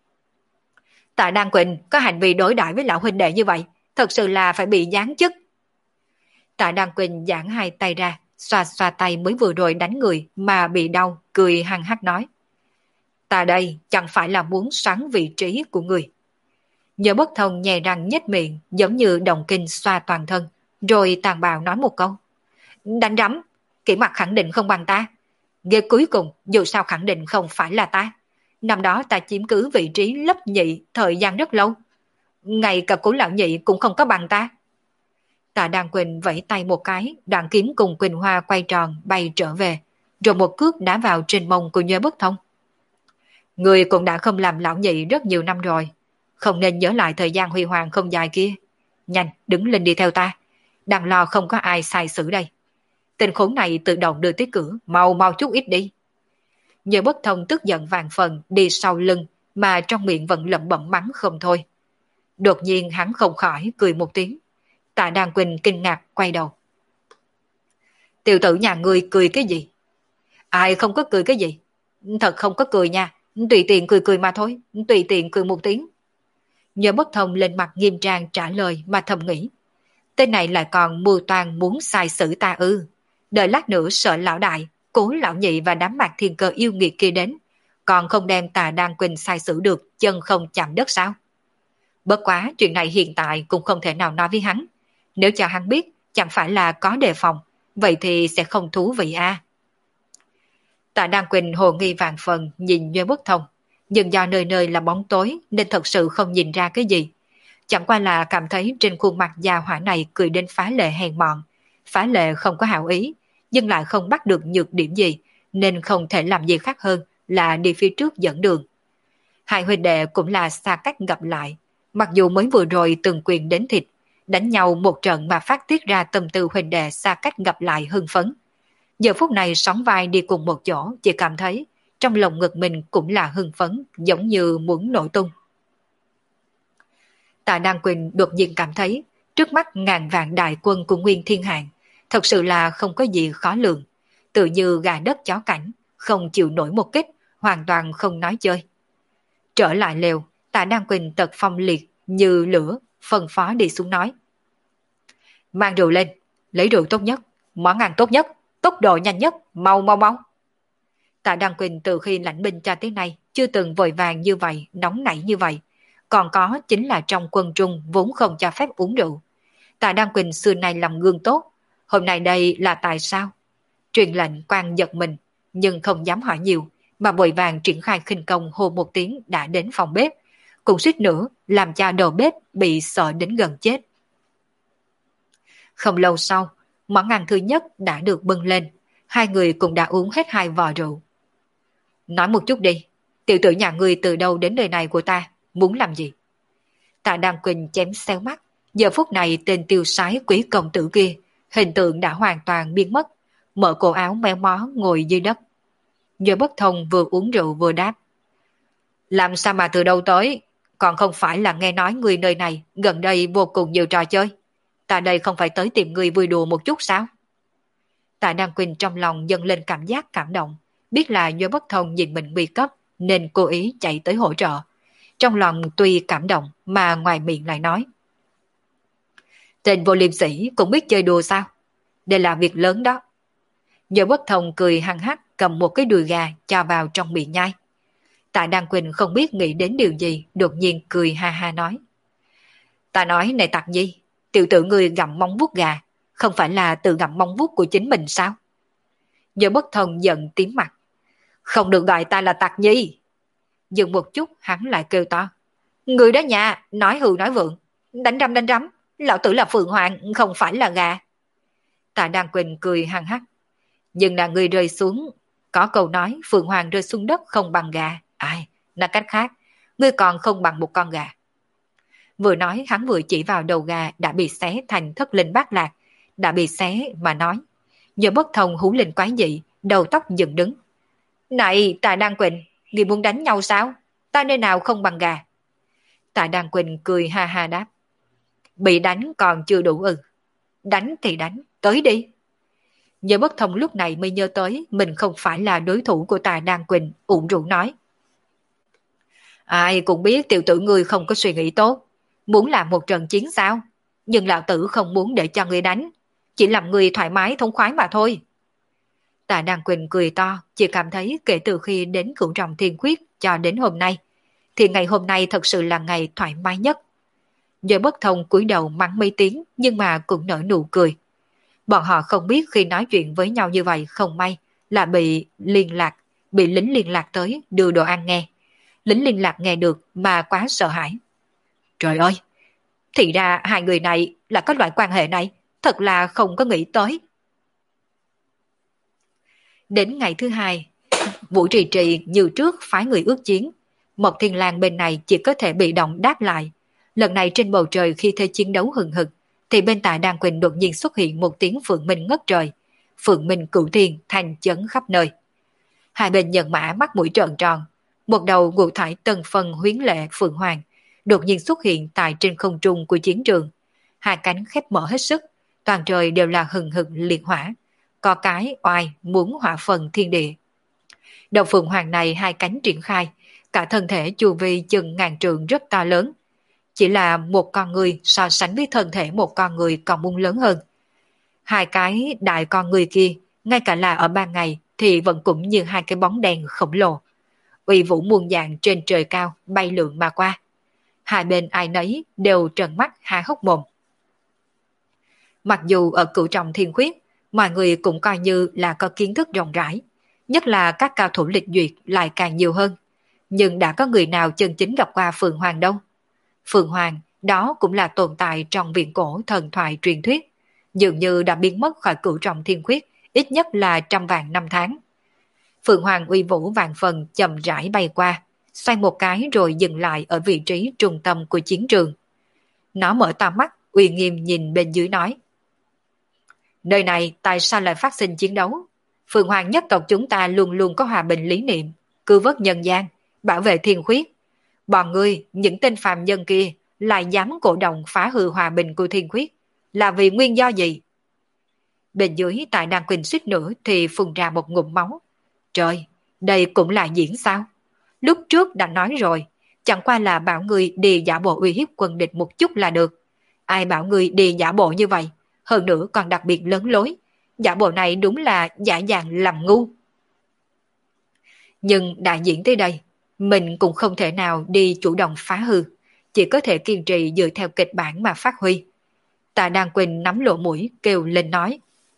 Tạ Đan Quỳnh có hành vi đối đãi với lão huynh đệ như vậy, thật sự là phải bị giáng chức. Tạ Đan Quỳnh giãn hai tay ra, xoa xoa tay mới vừa rồi đánh người mà bị đau, cười hăng hắc nói. Ta đây chẳng phải là muốn xoắn vị trí của người. Nhớ Bất Thông nhè răng nhếch miệng giống như đồng kinh xoa toàn thân, rồi tàn bạo nói một câu. Đánh rắm, kỹ mặt khẳng định không bằng ta. Ghê cuối cùng dù sao khẳng định không phải là ta. Năm đó ta chiếm cứ vị trí lấp nhị thời gian rất lâu. Ngay cả cố lão nhị cũng không có bằng ta. Tạ Đan Quỳnh vẫy tay một cái, đoạn kiếm cùng Quỳnh Hoa quay tròn bay trở về, rồi một cước đá vào trên mông của Nhớ Bất Thông. Người cũng đã không làm lão nhị rất nhiều năm rồi, không nên nhớ lại thời gian huy hoàng không dài kia. Nhanh, đứng lên đi theo ta, đang lo không có ai sai xử đây. Tên khốn này tự động đưa tới cửa, mau mau chút ít đi. Nhớ Bất Thông tức giận vàng phần đi sau lưng, mà trong miệng vẫn lẩm bẩm mắng không thôi. Đột nhiên hắn không khỏi cười một tiếng. Tạ Đan Quỳnh kinh ngạc quay đầu. Tiểu tử nhà ngươi cười cái gì? Ai không có cười cái gì? Thật không có cười nha, tùy tiện cười cười mà thôi, tùy tiện cười một tiếng. Nhớ Bất Thông lên mặt nghiêm trang trả lời mà thầm nghĩ. Tên này lại còn mưu toan muốn sai xử ta ư. Đợi lát nữa sợ lão đại, cố lão nhị và đám Mạc Thiên Cơ yêu nghiệt kia đến, còn không đem Tạ Đan Quỳnh sai xử được, chân không chạm đất sao? Bất quá chuyện này hiện tại cũng không thể nào nói với hắn. Nếu cho hắn biết chẳng phải là có đề phòng, vậy thì sẽ không thú vị a. À. Tạ Đan Quỳnh hồ nghi vàng phần nhìn Nhớ Bất Thông, nhưng do nơi nơi là bóng tối nên thật sự không nhìn ra cái gì. Chẳng qua là cảm thấy trên khuôn mặt già hỏa này cười đến phá lệ hèn mọn, phá lệ không có hảo ý, nhưng lại không bắt được nhược điểm gì, nên không thể làm gì khác hơn là đi phía trước dẫn đường. Hai huynh đệ cũng là xa cách gặp lại, mặc dù mới vừa rồi từng quyền đến thịt, đánh nhau một trận mà phát tiết ra tâm tư huynh đệ xa cách gặp lại hưng phấn. Giờ phút này sóng vai đi cùng một chỗ, chỉ cảm thấy trong lòng ngực mình cũng là hưng phấn, giống như muốn nổ tung. Tạ Đan Quỳnh đột nhiên cảm thấy trước mắt ngàn vạn đại quân của Nguyên Thiên Hạng thật sự là không có gì khó lường, tự như gà đất chó cảnh, không chịu nổi một kích, hoàn toàn không nói chơi. Trở lại lều, Tạ Đan Quỳnh tật phong liệt như lửa, phân phó đi xuống nói. Mang rượu lên, lấy rượu tốt nhất, món ăn tốt nhất, tốc độ nhanh nhất, mau mau mau. Tạ Đăng Quỳnh từ khi lãnh binh cho tới nay chưa từng vội vàng như vậy, nóng nảy như vậy. Còn có chính là trong quân Trung vốn không cho phép uống rượu. Tạ Đăng Quỳnh xưa nay làm gương tốt, hôm nay đây là tại sao? Truyền lệnh quan giật mình, nhưng không dám hỏi nhiều, mà vội vàng triển khai khinh công hô một tiếng đã đến phòng bếp, cũng suýt nữa làm cho đầu bếp bị sợ đến gần chết. Không lâu sau, món ăn thứ nhất đã được bưng lên, hai người cũng đã uống hết hai vò rượu. Nói một chút đi, tiểu tử nhà ngươi từ đâu đến nơi này của ta, muốn làm gì? Tạ Đăng Quỳnh chém xéo mắt, giờ phút này tên tiêu sái quý công tử kia, hình tượng đã hoàn toàn biến mất, mở cổ áo méo mó ngồi dưới đất. Nhờ Bất Thông vừa uống rượu vừa đáp. Làm sao mà từ đâu tới, còn không phải là nghe nói người nơi này gần đây vô cùng nhiều trò chơi. Ta đây không phải tới tìm người vui đùa một chút sao? Tạ Đăng Quỳnh trong lòng dâng lên cảm giác cảm động, biết là do Bất Thông nhìn mình nguy cấp nên cố ý chạy tới hỗ trợ. Trong lòng tuy cảm động mà ngoài miệng lại nói. Tên vô liêm sĩ cũng biết chơi đùa sao? Đây là việc lớn đó. Do Bất Thông cười hăng hắc cầm một cái đùi gà cho vào trong miệng nhai. Tạ Đăng Quỳnh không biết nghĩ đến điều gì, đột nhiên cười ha ha nói. Ta nói này Tặc Nhi, tiểu tử ngươi gặm móng vuốt gà, không phải là tự gặm móng vuốt của chính mình sao? Do Bất Thông giận tím mặt. Không được gọi ta là Tặc Nhi. Dừng một chút hắn lại kêu to. Người đó nhà, nói hư nói vượng, đánh rắm đánh rắm, lão tử là Phượng Hoàng, không phải là gà. Tạ Đăng Quỳnh cười hăng hắc. Nhưng là người rơi xuống, có câu nói Phượng Hoàng rơi xuống đất không bằng gà. Ai, nói cách khác, ngươi còn không bằng một con gà. Vừa nói hắn vừa chỉ vào đầu gà đã bị xé thành thất linh bát lạc, đã bị xé mà nói. Giờ Bất Thông hú lên quái dị, đầu tóc dựng đứng. Này Tạ Đăng Quỳnh, ngươi muốn đánh nhau sao? Ta nơi nào không bằng gà? Tạ Đăng Quỳnh cười ha ha đáp. Bị đánh còn chưa đủ ư. Đánh thì đánh, tới đi. Giờ Bất Thông lúc này mới nhớ tới mình không phải là đối thủ của Tạ Đăng Quỳnh, ủ rũ nói. Ai cũng biết tiểu tử ngươi không có suy nghĩ tốt, muốn làm một trận chiến sao? Nhưng lão tử không muốn để cho ngươi đánh, chỉ làm ngươi thoải mái thống khoái mà thôi. Tạ Đăng Quỳnh cười to, chỉ cảm thấy kể từ khi đến Cửu Trọng Thiên Quyết cho đến hôm nay, thì ngày hôm nay thật sự là ngày thoải mái nhất. Giờ Bất Thông cúi đầu mắng mấy tiếng nhưng mà cũng nở nụ cười. Bọn họ không biết khi nói chuyện với nhau như vậy không may là bị liên lạc, bị lính liên lạc tới đưa đồ ăn nghe. Lính liên lạc nghe được mà quá sợ hãi. Trời ơi, thì ra hai người này là có loại quan hệ này, thật là không có nghĩ tới. Đến ngày thứ hai, Vũ Trì Trì như trước phái người ước chiến. Mộc Thiên Lang bên này chỉ có thể bị động đáp lại. Lần này trên bầu trời khi thế chiến đấu hừng hực, thì bên Tạ Đăng Quỳnh đột nhiên xuất hiện một tiếng phượng minh ngất trời. Phượng minh cửu thiên thành chấn khắp nơi. Hai bên nhân mã mắt mũi trợn tròn. Một đầu ngũ thải tân phân huyến lệ Phượng Hoàng đột nhiên xuất hiện tại trên không trung của chiến trường. Hai cánh khép mở hết sức, toàn trời đều là hừng hực liệt hỏa. Có cái oai muốn hỏa phần thiên địa. Đầu Phượng Hoàng này hai cánh triển khai, cả thân thể chu vi chừng ngàn trượng rất to lớn. Chỉ là một con người so sánh với thân thể một con người còn muốn lớn hơn. Hai cái đại con người kia, ngay cả là ở ban ngày thì vẫn cũng như hai cái bóng đèn khổng lồ. Uy vũ muôn dạng trên trời cao bay lượn mà qua. Hai bên ai nấy đều trợn mắt há hốc mồm. Mặc dù ở Cửu Trọng Thiên Quyết, mọi người cũng coi như là có kiến thức rộng rãi, nhất là các cao thủ lịch duyệt lại càng nhiều hơn. Nhưng đã có người nào chân chính gặp qua Phượng Hoàng đâu? Phượng Hoàng, đó cũng là tồn tại trong viện cổ thần thoại truyền thuyết, dường như đã biến mất khỏi Cửu Trọng Thiên Quyết ít nhất là trăm vạn năm tháng. Phượng Hoàng uy vũ vạn phần chậm rãi bay qua, xoay một cái rồi dừng lại ở vị trí trung tâm của chiến trường. Nó mở to mắt, uy nghiêm nhìn bên dưới nói. Nơi này tại sao lại phát sinh chiến đấu? Phượng Hoàng nhất tộc chúng ta luôn luôn có hòa bình lý niệm, cứu vớt nhân gian, bảo vệ thiên khuyết. Bọn ngươi, những tên phàm nhân kia, lại dám cổ động phá hư hòa bình của thiên khuyết, là vì nguyên do gì? Bên dưới tại Đăng Quỳnh suýt nữa thì phun ra một ngụm máu. Trời, Đây cũng là diễn sao? Lúc trước đã nói rồi, chẳng qua là bảo ngươi đi giả bộ uy hiếp quân địch một chút là được. Ai bảo ngươi đi giả bộ như vậy, hơn nữa còn đặc biệt lớn lối. Giả bộ này đúng là giả dạng làm ngu. Nhưng đã diễn tới đây, mình cũng không thể nào đi chủ động phá hư, chỉ có thể kiên trì dựa theo kịch bản mà phát huy. Tạ Đan Quỳnh nắm lỗ mũi kêu lên nói.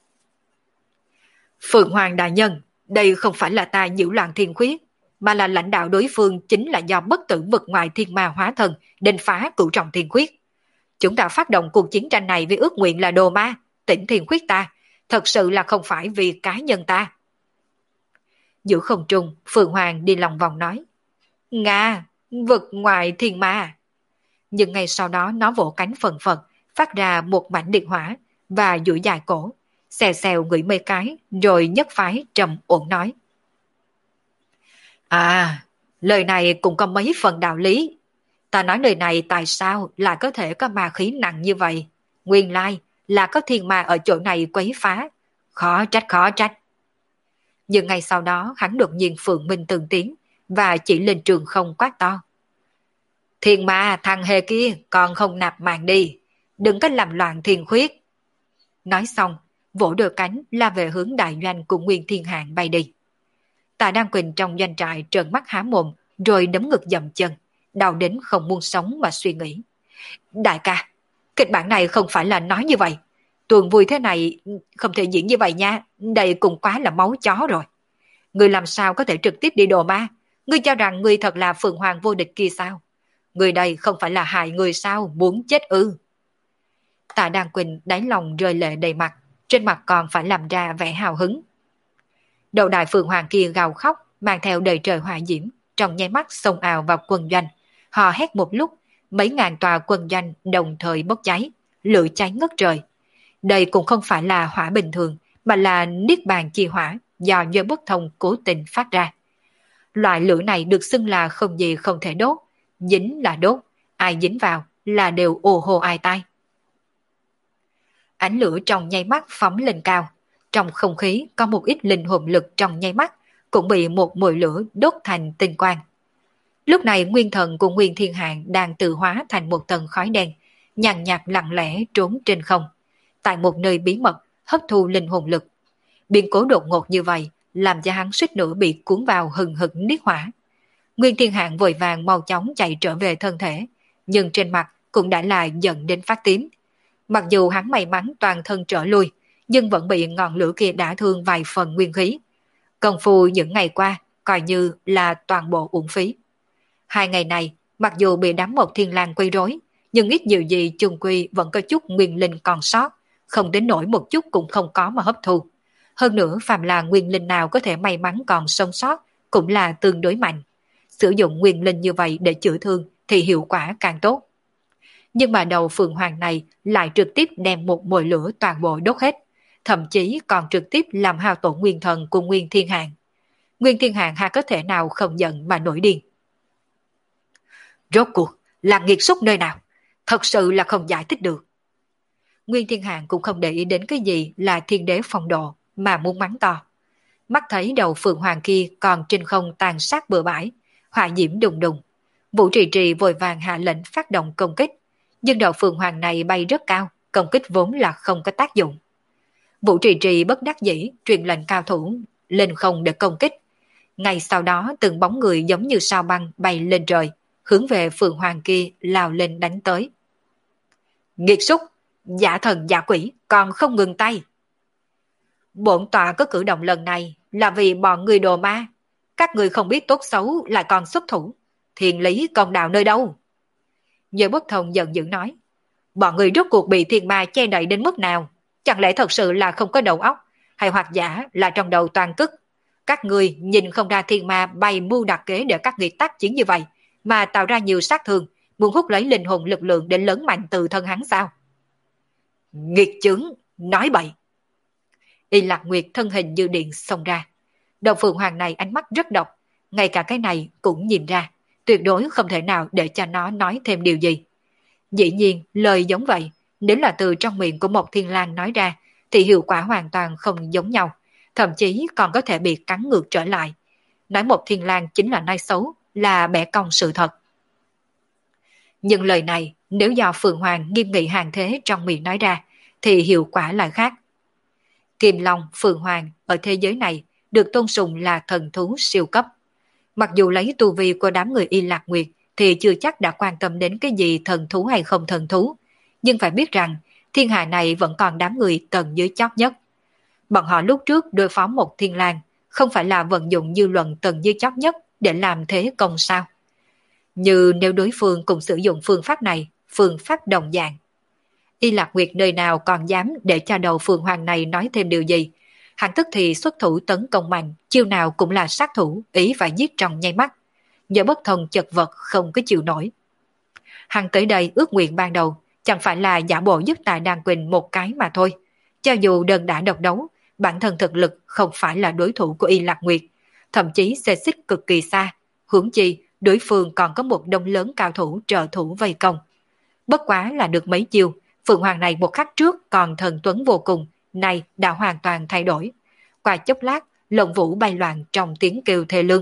Phượng Hoàng đại nhân, đây không phải là ta nhiễu loạn thiên khuyết, mà là lãnh đạo đối phương chính là do bất tử vực ngoài thiên ma hóa thần đến phá cửu trọng thiên khuyết. Chúng ta phát động cuộc chiến tranh này với ước nguyện là đồ ma, tỉnh thiên khuyết ta, thật sự là không phải vì cá nhân ta. Giữa không trung, Phượng Hoàng đi lòng vòng nói. Nga, vực ngoài thiên ma. Nhưng ngay sau đó nó vỗ cánh phần phật, phát ra một mảnh điện hỏa và duỗi dài cổ, xèo xèo ngửi mấy cái, rồi nhất phái trầm ổn nói. À, lời này cũng có mấy phần đạo lý. Ta nói lời này tại sao lại có thể có ma khí nặng như vậy? Nguyên lai là có thiên ma ở chỗ này quấy phá. Khó trách khó trách. Nhưng ngay sau đó hắn đột nhiên phượng minh từng tiếng và chỉ lên trường không quát to. Thiên ma thằng hề kia còn không nạp mạng đi. Đừng có làm loạn thiên khuyết. Nói xong, vỗ đôi cánh la về hướng đại doanh của Nguyên Thiên Hạng bay đi. Tạ Đan Quỳnh trong doanh trại trợn mắt há mồm rồi đấm ngực dậm chân, đau đến không muốn sống mà suy nghĩ. Đại ca, kịch bản này không phải là nói như vậy. Tuần vui thế này không thể diễn như vậy nha, đây cũng quá là máu chó rồi. Ngươi làm sao có thể trực tiếp đi đồ ma? Ngươi cho rằng ngươi thật là Phượng Hoàng vô địch kia sao? Ngươi đây không phải là hại người sao, muốn chết ư? Tạ Đan Quỳnh đáy lòng rơi lệ đầy mặt, trên mặt còn phải làm ra vẻ hào hứng. Đầu đại Phượng Hoàng kia gào khóc, mang theo đầy trời hỏa diễm, trong nháy mắt xông ào vào quân doanh. Họ hét một lúc, mấy ngàn tòa quân doanh đồng thời bốc cháy, lửa cháy ngất trời. Đây cũng không phải là hỏa bình thường, mà là niết bàn chi hỏa do do bất thông cố tình phát ra. Loại lửa này được xưng là không gì không thể đốt, dính là đốt, ai dính vào là đều ồ hồ ai tai. Ánh lửa trong nháy mắt phóng lên cao, trong không khí có một ít linh hồn lực trong nháy mắt cũng bị một mùi lửa đốt thành tinh quang. Lúc này nguyên thần của Nguyên Thiên Hạng đang tự hóa thành một tầng khói đen, nhàn nhạt lặng lẽ trốn trên không, tại một nơi bí mật hấp thu linh hồn lực. Biến cố đột ngột như vậy làm cho hắn suýt nữa bị cuốn vào hừng hực niết hỏa. Nguyên Thiên Hạng vội vàng mau chóng chạy trở về thân thể, nhưng trên mặt cũng đã là giận đến phát tím. Mặc dù hắn may mắn toàn thân trở lui, nhưng vẫn bị ngọn lửa kia đả thương vài phần nguyên khí. Công phu những ngày qua coi như là toàn bộ uổng phí. Hai ngày này, mặc dù bị đám một thiên lang quấy rối, nhưng ít nhiều gì chung quy vẫn có chút nguyên linh còn sót, không đến nỗi một chút cũng không có mà hấp thu. Hơn nữa phàm là nguyên linh nào có thể may mắn còn sống sót cũng là tương đối mạnh. Sử dụng nguyên linh như vậy để chữa thương thì hiệu quả càng tốt. Nhưng mà đầu Phượng Hoàng này lại trực tiếp đem một mồi lửa toàn bộ đốt hết, thậm chí còn trực tiếp làm hao tổn nguyên thần của Nguyên Thiên Hạng. Nguyên Thiên Hạng hà có thể nào không giận mà nổi điên. Rốt cuộc là nghiệt xúc nơi nào, thật sự là không giải thích được. Nguyên Thiên Hạng cũng không để ý đến cái gì là thiên đế phong độ mà muốn mắng to. Mắt thấy đầu Phượng Hoàng kia còn trên không tàn sát bừa bãi, hỏa diễm đùng đùng. Vũ Trì Trì vội vàng hạ lệnh phát động công kích, nhưng đầu Phượng Hoàng này bay rất cao, công kích vốn là không có tác dụng. Vũ Trì Trì bất đắc dĩ truyền lệnh cao thủ lên không để công kích. Ngay sau đó từng bóng người giống như sao băng bay lên trời, hướng về Phượng Hoàng kia lao lên đánh tới. Nghiệt xúc, giả thần giả quỷ, còn không ngừng tay. Bổn tọa có cử động lần này là vì bọn người đồ ma. Các người không biết tốt xấu lại còn xuất thủ. Thiền lý công đạo nơi đâu? Nhớ bất thông giận dữ nói. Bọn người rốt cuộc bị thiên ma che đậy đến mức nào? Chẳng lẽ thật sự là không có đầu óc, hay hoặc giả là trong đầu toàn cức? Các người nhìn không ra thiên ma bày mưu đặc kế để các người tác chiến như vậy, mà tạo ra nhiều sát thương, muốn hút lấy linh hồn lực lượng để lớn mạnh từ thân hắn sao? Nghiệt chướng, nói bậy. Y Lạc Nguyệt thân hình như điện xông ra. Đầu Phượng Hoàng này ánh mắt rất độc, ngay cả cái này cũng nhìn ra, tuyệt đối không thể nào để cho nó nói thêm điều gì. Dĩ nhiên, lời giống vậy, nếu là từ trong miệng của một thiên lang nói ra, thì hiệu quả hoàn toàn không giống nhau, thậm chí còn có thể bị cắn ngược trở lại. nói một thiên lang chính là nói xấu, là bẻ cong sự thật. Nhưng lời này nếu do Phượng Hoàng nghiêm nghị hàng thế trong miệng nói ra, thì hiệu quả lại khác. Kim Long, Phượng Hoàng ở thế giới này được tôn sùng là thần thú siêu cấp. Mặc dù lấy tu vi của đám người Y Lạc Nguyệt thì chưa chắc đã quan tâm đến cái gì thần thú hay không thần thú, nhưng phải biết rằng thiên hạ này vẫn còn đám người tầng dưới chót nhất. Bọn họ lúc trước đối phó một thiên lang không phải là vận dụng dư luận tầng dưới chót nhất để làm thế công sao? Như nếu đối phương cùng sử dụng phương pháp này, phương pháp đồng dạng. Y Lạc Nguyệt nơi nào còn dám để cho đầu Phượng Hoàng này nói thêm điều gì. Hắn tức thì xuất thủ tấn công mạnh, chiêu nào cũng là sát thủ, ý phải giết trong nháy mắt. Nhờ bất thông chật vật không có chịu nổi. Hắn tới đây ước nguyện ban đầu, chẳng phải là giả bộ giúp Tạ Đan Quỳnh một cái mà thôi. Cho dù đơn đã độc đấu, bản thân thực lực không phải là đối thủ của Y Lạc Nguyệt, thậm chí xê xích cực kỳ xa. Huống chi, đối phương còn có một đông lớn cao thủ trợ thủ vây công. Bất quá là được mấy chiêu, Phượng Hoàng này một khắc trước còn thần tuấn vô cùng, nay đã hoàn toàn thay đổi. Qua chốc lát, lồng vũ bay loạn trong tiếng kêu thê lương.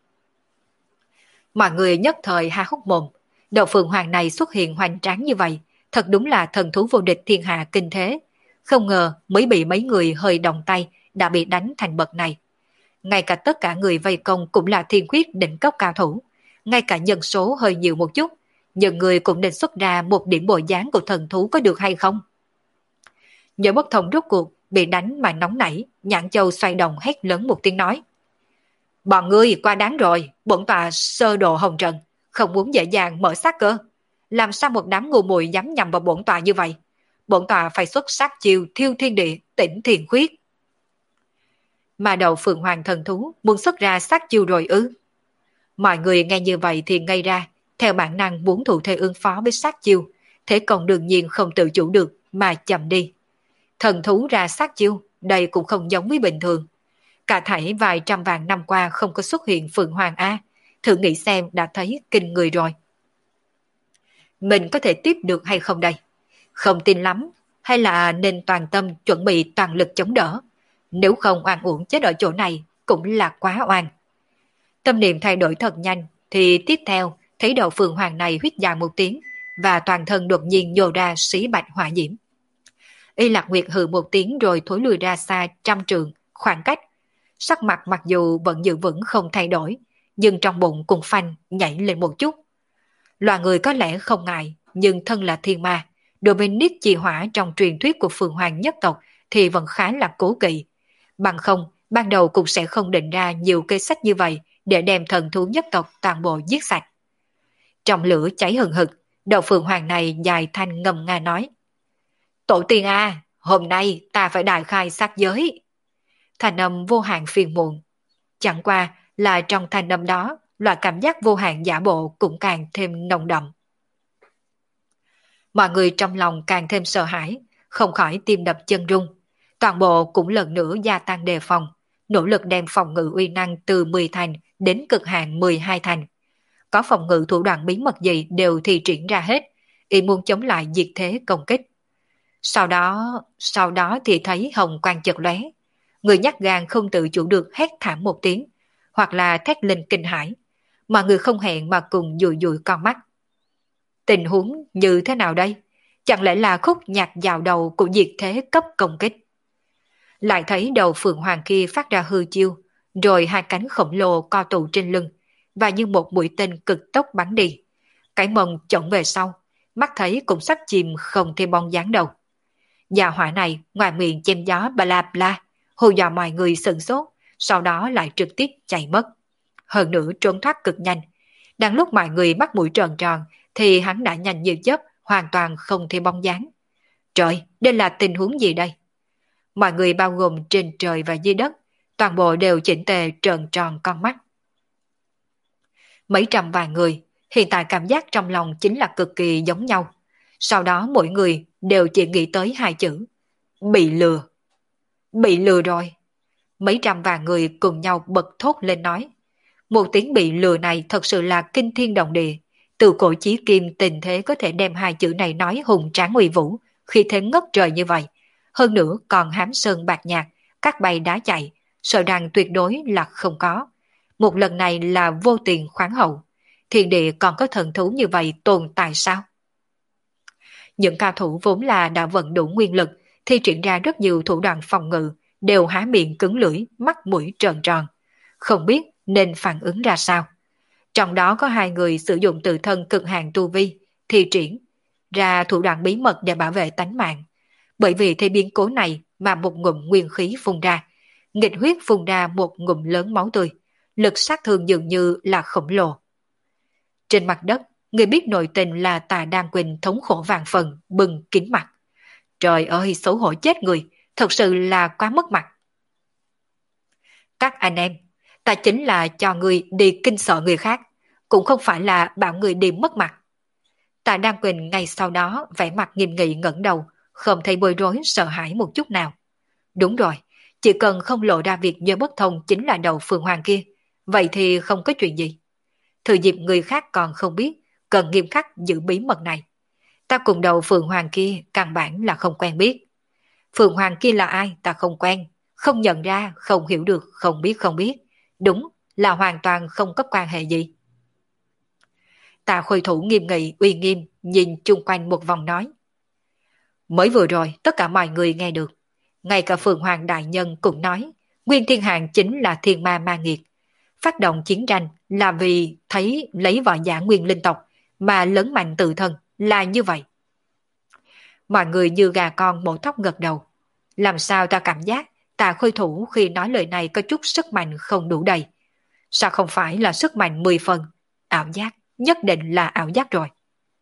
Mọi người nhất thời há hốc mồm, đầu Phượng Hoàng này xuất hiện hoành tráng như vậy, thật đúng là thần thú vô địch thiên hạ kinh thế. Không ngờ mới bị mấy người hơi động tay đã bị đánh thành bậc này. Ngay cả tất cả người vây công cũng là thiên quyết đỉnh cấp cao thủ, ngay cả nhân số hơi nhiều một chút, nhưng người cũng nên xuất ra một điểm bộ dáng của thần thú có được hay không? Nhớ bất thông rốt cuộc bị đánh mà nóng nảy, Nhãn Châu xoay đồng hét lớn một tiếng nói: bọn ngươi quá đáng rồi, bổn tọa sơ đồ hồng trần, không muốn dễ dàng mở xác cơ. Làm sao một đám ngu muội dám nhầm vào bổn tọa như vậy? Bổn tọa phải xuất sát chiêu thiêu thiên địa, tỉnh thiền khuyết. Mà đầu Phượng Hoàng thần thú muốn xuất ra sát chiêu rồi ư? Mọi người nghe như vậy thì ngây ra, theo bản năng muốn thủ thế ứng phó với sát chiêu, thế còn đương nhiên không tự chủ được mà chậm đi. Thần thú ra sát chiêu, đây cũng không giống với bình thường. Cả thảy vài trăm vạn năm qua không có xuất hiện Phượng Hoàng A, thử nghĩ xem đã thấy kinh người rồi. Mình có thể tiếp được hay không đây? Không tin lắm, hay là nên toàn tâm chuẩn bị toàn lực chống đỡ? Nếu không oan uổng chết ở chỗ này cũng là quá oan. Tâm niệm thay đổi thật nhanh, thì tiếp theo thấy đầu Phượng Hoàng này huýt dài một tiếng và toàn thân đột nhiên nhô ra xí bạch hỏa diễm. Y Lạc Nguyệt hừ một tiếng rồi thối lùi ra xa trăm trường, khoảng cách. Sắc mặt mặc dù vẫn giữ vững không thay đổi, nhưng trong bụng cùng phanh nhảy lên một chút. Loài người có lẽ không ngại, nhưng thân là thiên ma, đối với niết trì hỏa trong truyền thuyết của Phượng Hoàng nhất tộc thì vẫn khá là cố kỵ. Bằng không, ban đầu cũng sẽ không định ra nhiều kế sách như vậy để đem thần thú nhất tộc toàn bộ giết sạch. Trong lửa cháy hừng hực, đầu Phượng Hoàng này dài thanh ngầm nga nói: tổ tiên a, hôm nay ta phải đại khai sát giới. Thanh âm vô hạn phiền muộn. Chẳng qua là trong thanh âm đó, loại cảm giác vô hạn giả bộ cũng càng thêm nồng đậm. Mọi người trong lòng càng thêm sợ hãi, không khỏi tim đập chân rung. Toàn bộ cũng lần nữa gia tăng đề phòng, nỗ lực đem phòng ngự uy năng từ mười thành đến cực hạn mười hai thành. Có phòng ngự thủ đoạn bí mật gì đều thi triển ra hết, ý muốn chống lại diệt thế công kích. Sau đó, sau đó thì thấy hồng quang chợt lóe, người nhát gan không tự chủ được hét thảm một tiếng, hoặc là thét lên kinh hãi, mà người không hẹn mà cùng dụi dụi con mắt. Tình huống như thế nào đây? Chẳng lẽ là khúc nhạc vào đầu của diệt thế cấp công kích? Lại thấy đầu Phượng Hoàng kia phát ra hư chiêu, rồi hai cánh khổng lồ co tụ trên lưng, và như một mũi tên cực tốc bắn đi. Cái mông chổng về sau, mắt thấy cũng sắp chìm không thêm bóng dáng đâu. Gia hỏa này ngoài miệng chém gió bla bla, hù dọa mọi người sửng sốt, sau đó lại trực tiếp chạy mất. Hơn nữa trốn thoát cực nhanh. Đang lúc mọi người bắt mũi tròn tròn, thì hắn đã nhanh như chớp, hoàn toàn không thêm bóng dáng. Trời, đây là tình huống gì đây? Mọi người bao gồm trên trời và dưới đất, toàn bộ đều chỉnh tề tròn tròn con mắt. Mấy trăm vài người, hiện tại cảm giác trong lòng chính là cực kỳ giống nhau. Sau đó mỗi người đều chỉ nghĩ tới hai chữ: bị lừa. Bị lừa rồi. Mấy trăm vạn người cùng nhau bật thốt lên nói. Một tiếng bị lừa này thật sự là kinh thiên động địa. Từ cổ chí kim tình thế có thể đem hai chữ này nói hùng tráng uy vũ, khi thế ngất trời như vậy. Hơn nữa còn hám sơn bạc nhạc, các bay đá chạy, sợ rằng tuyệt đối là không có. Một lần này là vô tiền khoáng hậu, thiên địa còn có thần thú như vậy tồn tại sao? Những cao thủ vốn là đã vận đủ nguyên lực, thi triển ra rất nhiều thủ đoạn phòng ngự, đều há miệng cứng lưỡi, mắt mũi tròn tròn. Không biết nên phản ứng ra sao. Trong đó có hai người sử dụng tự thân cực hạn tu vi, thi triển ra thủ đoạn bí mật để bảo vệ tánh mạng. Bởi vì thế biến cố này mà một ngụm nguyên khí phun ra, nghịch huyết phun ra một ngụm lớn máu tươi, lực sát thương dường như là khổng lồ. Trên mặt đất, người biết nội tình là Tà Đan Quỳnh thống khổ vàng phần, bừng kín mặt. Trời ơi, xấu hổ chết người, thật sự là quá mất mặt. Các anh em, ta chính là cho người đi kinh sợ người khác, cũng không phải là bảo người đi mất mặt. Tạ Đan Quỳnh ngay sau đó vẻ mặt nghiêm nghị ngẩng đầu, không thấy bối rối sợ hãi một chút nào. Đúng rồi, chỉ cần không lộ ra việc Nhớ Bất Thông chính là đầu Phượng Hoàng kia, vậy thì không có chuyện gì. Thừa dịp người khác còn không biết, cần nghiêm khắc giữ bí mật này. Ta cùng đầu Phượng Hoàng kia căn bản là không quen biết. Phượng Hoàng kia là ai ta không quen, không nhận ra, không hiểu được, không biết không biết. Đúng là hoàn toàn không có quan hệ gì. Tạ Khôi Thủ nghiêm nghị uy nghiêm nhìn chung quanh một vòng nói. Mới vừa rồi tất cả mọi người nghe được. Ngay cả Phượng Hoàng Đại Nhân cũng nói Nguyên Thiên Hàng chính là thiên ma ma nghiệt. Phát động chiến tranh là vì thấy lấy võ giả nguyên linh tộc mà lớn mạnh tự thân là như vậy. Mọi người như gà con mổ thóc gật đầu. Làm sao ta cảm giác Tạ Khôi Thủ khi nói lời này có chút sức mạnh không đủ đầy. Sao không phải là sức mạnh mười phần? Ảo giác, nhất định là ảo giác rồi.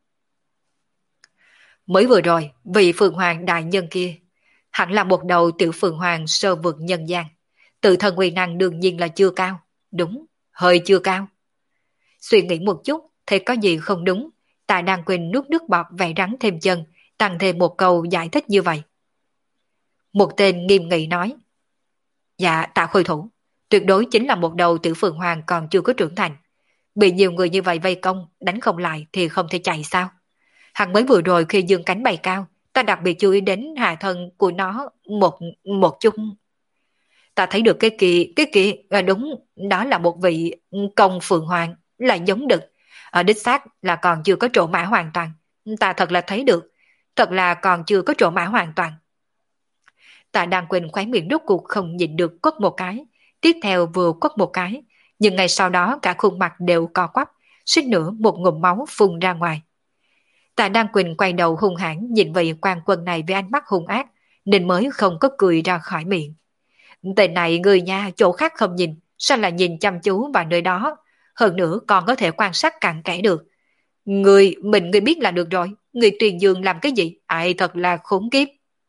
Mới vừa rồi, vị Phượng Hoàng Đại Nhân kia hẳn là một đầu tiểu Phượng Hoàng sơ vượt nhân gian. Tự thân uy năng đương nhiên là chưa cao. Đúng, hơi chưa cao. Suy nghĩ một chút, thì có gì không đúng. Tạ Đan Quỳnh nuốt nước bọt vẽ rắn thêm chân, tăng thêm một câu giải thích như vậy. Một tên nghiêm nghị nói. Dạ, Tạ Khôi Thủ, tuyệt đối chính là một đầu tiểu Phượng Hoàng còn chưa có trưởng thành. Bị nhiều người như vậy vây công, đánh không lại thì không thể chạy sao? Hắn mới vừa rồi khi dương cánh bay cao, ta đặc biệt chú ý đến hạ thân của nó một một chút. Ta thấy được cái kia, cái kia, à đúng, đó là một vị công Phượng Hoàng, là giống đực. Ở đích xác là còn chưa có trổ mã hoàn toàn. Ta thật là thấy được, thật là còn chưa có trổ mã hoàn toàn. Tạ Đan Quỳnh khóe miệng rốt cuộc không nhịn được quất một cái, tiếp theo vừa quất một cái, nhưng ngay sau đó cả khuôn mặt đều co quắp, suýt nữa một ngụm máu phun ra ngoài. Tạ Đan Quỳnh quay đầu hung hãn nhìn vị quan quân này với ánh mắt hung ác, nên mới không có cười ra khỏi miệng. Tên này người nhà chỗ khác không nhìn, sao lại nhìn chăm chú vào nơi đó, hơn nữa còn có thể quan sát cặn kẽ được. Người, mình người biết là được rồi, người truyền dương làm cái gì, ai thật là khốn kiếp.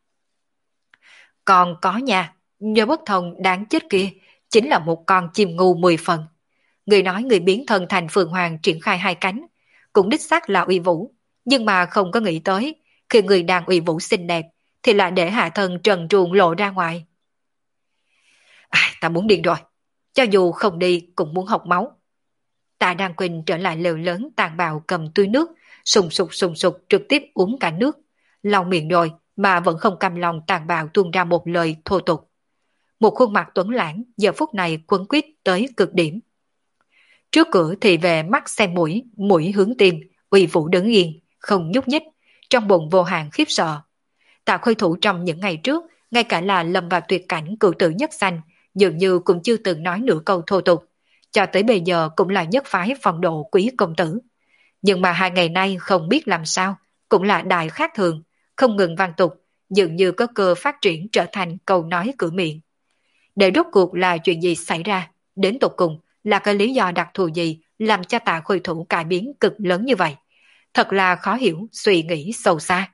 Còn có nhà, Nhớ Bất Thông đáng chết kia, chính là một con chim ngu mười phần. Người nói người biến thân thành Phượng Hoàng triển khai hai cánh, cũng đích xác là uy vũ, nhưng mà không có nghĩ tới, khi người đang uy vũ xinh đẹp, thì lại để hạ thân trần truồng lộ ra ngoài. À, ta muốn điên rồi, cho dù không đi cũng muốn học máu. Tạ Đan Quỳnh trở lại lều lớn tàn bạo cầm túi nước, sùng sục sùng sục trực tiếp uống cả nước, lau miệng rồi mà vẫn không cam lòng tàn bạo tuôn ra một lời thô tục. Một khuôn mặt tuấn lãng giờ phút này quấn quýt tới cực điểm. Trước cửa thì về mắt xem mũi, mũi hướng tim, uy vũ đứng yên, không nhúc nhích, trong bụng vô hạn khiếp sợ. Tạ Khôi Thủ trong những ngày trước, ngay cả là lâm vào tuyệt cảnh cựu tử nhất sanh, dường như cũng chưa từng nói nửa câu thô tục, cho tới bây giờ cũng là nhất phái phong độ quý công tử. Nhưng mà hai ngày nay không biết làm sao, cũng là đại khác thường, không ngừng vang tục, dường như có cơ phát triển trở thành câu nói cửa miệng. Để rốt cuộc là chuyện gì xảy ra, đến tột cùng là cái lý do đặc thù gì làm cho Tạ Khôi Thủ cải biến cực lớn như vậy. Thật là khó hiểu, suy nghĩ sâu xa.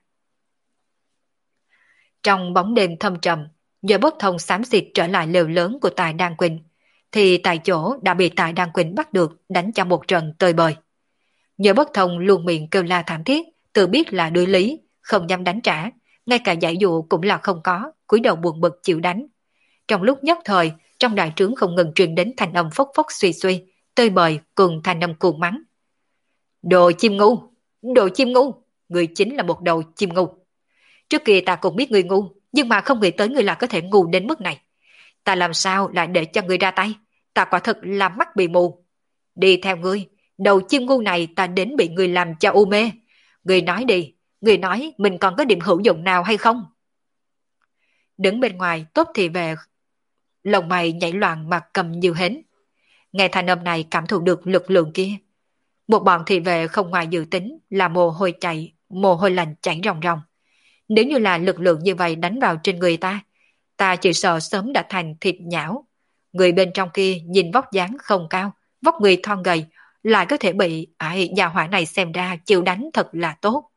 Trong bóng đêm thâm trầm, Nhớ Bất Thông xám xịt trở lại lều lớn của Tài Đan Quỳnh, thì tại chỗ đã bị Tài Đan Quỳnh bắt được đánh cho một trận tơi bời. Nhớ Bất Thông luôn miệng kêu la thảm thiết, tự biết là đối lý, không dám đánh trả, ngay cả giải dụ cũng là không có, cúi đầu buồn bực chịu đánh. Trong lúc nhất thời, trong đại trướng không ngừng truyền đến thanh âm phốc phốc suy suy, tơi bời cùng thanh âm cuồng mắng. Đồ chim ngu, đồ chim ngu, người chính là một đầu chim ngu. Trước kia ta cũng biết người ngu, nhưng mà không nghĩ tới người là có thể ngu đến mức này. Ta làm sao lại để cho người ra tay, Ta quả thật là mắt bị mù. Đi theo ngươi, đầu chim ngu này ta đến bị ngươi làm cho u mê. Ngươi nói đi, ngươi nói mình còn có điểm hữu dụng nào hay không? Đứng bên ngoài tốt thị vệ, lồng mày nhảy loạn mà cầm như hến. Nghe thanh âm này cảm thụ được lực lượng kia. Một bọn thị vệ không ngoài dự tính là mồ hôi chạy, mồ hôi lạnh chảy ròng ròng. Nếu như là lực lượng như vậy đánh vào trên người ta, ta chỉ sợ sớm đã thành thịt nhão. Người bên trong kia nhìn vóc dáng không cao, vóc người thon gầy, lại có thể bị ai nhà hỏa này xem ra chịu đánh thật là tốt.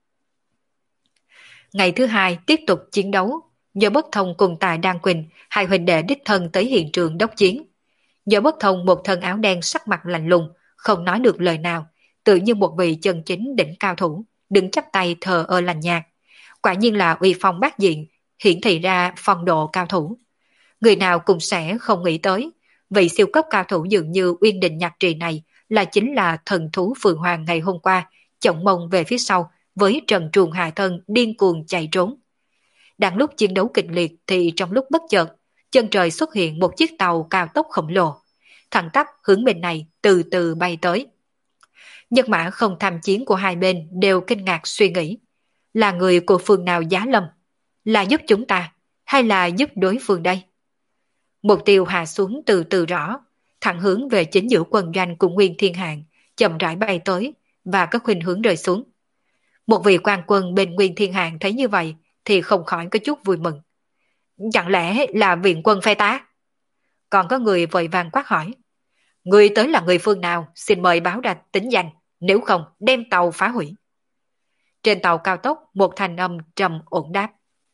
Ngày thứ hai tiếp tục chiến đấu, Nhớ Bất Thông cùng Tài Đan Quỳnh, hai huynh đệ đích thân tới hiện trường đốc chiến. Nhớ Bất Thông một thân áo đen sắc mặt lạnh lùng, không nói được lời nào, tự như một vị chân chính đỉnh cao thủ, đứng chắp tay thờ ơ lành nhạt. Quả nhiên là uy phong bát diện, hiển thị ra phong độ cao thủ. Người nào cũng sẽ không nghĩ tới, vị siêu cấp cao thủ dường như Uyên Đình Nhạc Trì này là chính là thần thú Phượng Hoàng ngày hôm qua, chổng mông về phía sau với trần truồng hạ thân điên cuồng chạy trốn. Đang lúc chiến đấu kịch liệt thì trong lúc bất chợt, chân trời xuất hiện một chiếc tàu cao tốc khổng lồ, thẳng tắp hướng bên này từ từ bay tới. Nhân mã không tham chiến của hai bên đều kinh ngạc suy nghĩ, là người của phương nào giá lâm, là giúp chúng ta hay là giúp đối phương đây? Mục tiêu hạ xuống từ từ rõ, thẳng hướng về chính giữa quân doanh của Nguyên Thiên Hạng, chậm rãi bay tới và có khuynh hướng rơi xuống. Một vị quan quân bên Nguyên Thiên Hạng thấy như vậy thì không khỏi có chút vui mừng. Chẳng lẽ là viện quân phe tá? Còn có người vội vàng quát hỏi. Người tới là người phương nào, xin mời báo ra tính danh, nếu không đem tàu phá hủy. Trên tàu cao tốc một thanh âm trầm ổn đáp.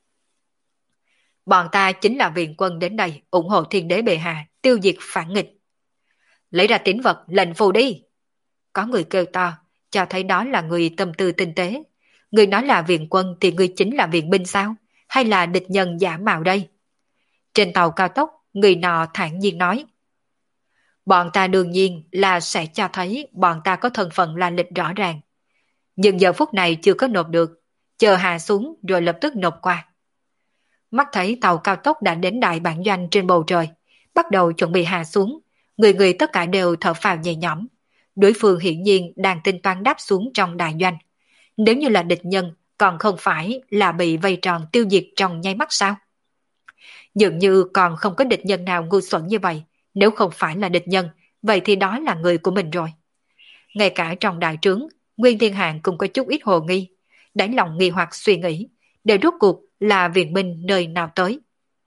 Bọn ta chính là viện quân đến đây ủng hộ Thiên Đế bệ hạ tiêu diệt phản nghịch. Lấy ra tín vật lệnh phù đi. Có người kêu to, cho thấy đó là người tâm tư tinh tế. Người nói là viện quân thì người chính là viện binh sao? Hay là địch nhân giả mạo đây? Trên tàu cao tốc, người nọ thản nhiên nói. Bọn ta đương nhiên là sẽ cho thấy bọn ta có thân phận là lịch rõ ràng. Nhưng giờ phút này chưa có nộp được, chờ hạ xuống rồi lập tức nộp qua. Mắt thấy tàu cao tốc đã đến đại bản doanh trên bầu trời, bắt đầu chuẩn bị hạ xuống, người người tất cả đều thở phào nhẹ nhõm. Đối phương hiển nhiên đang tính toán đáp xuống trong đại doanh. Nếu như là địch nhân, còn không phải là bị vây tròn tiêu diệt trong nháy mắt sao? Dường như còn không có địch nhân nào ngu xuẩn như vậy. Nếu không phải là địch nhân, vậy thì đó là người của mình rồi. Ngay cả trong đại trướng, Nguyên Thiên Hạng cũng có chút ít hồ nghi, đáy lòng nghi hoặc suy nghĩ, để rốt cuộc là viện binh nơi nào tới.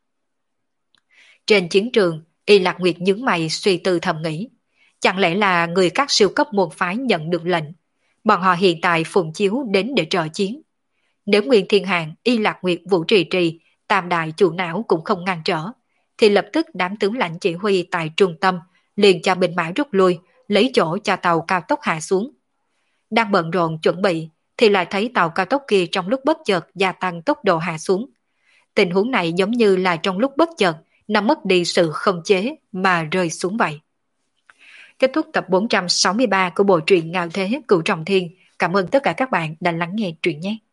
Trên chiến trường, Y Lạc Nguyệt nhướng mày suy tư thầm nghĩ, chẳng lẽ là người các siêu cấp môn phái nhận được lệnh, bọn họ hiện tại phụng chiếu đến để trợ chiến. Nếu Nguyên Thiên Hạng, Y Lạc Nguyệt, Vũ Trì Trì, Tam Đại chủ não cũng không ngăn trở, thì lập tức đám tướng lãnh chỉ huy tại trung tâm liền cho binh mã rút lui, lấy chỗ cho tàu cao tốc hạ xuống. Đang bận rộn chuẩn bị thì lại thấy tàu cao tốc kia trong lúc bất chợt gia tăng tốc độ hạ xuống. Tình huống này giống như là trong lúc bất chợt nó mất đi sự không chế mà rơi xuống vậy. Kết thúc tập bốn trăm sáu mươi ba của bộ truyện Ngạo Thế Cửu Trọng Thiên. Cảm ơn tất cả các bạn đã lắng nghe truyện nhé.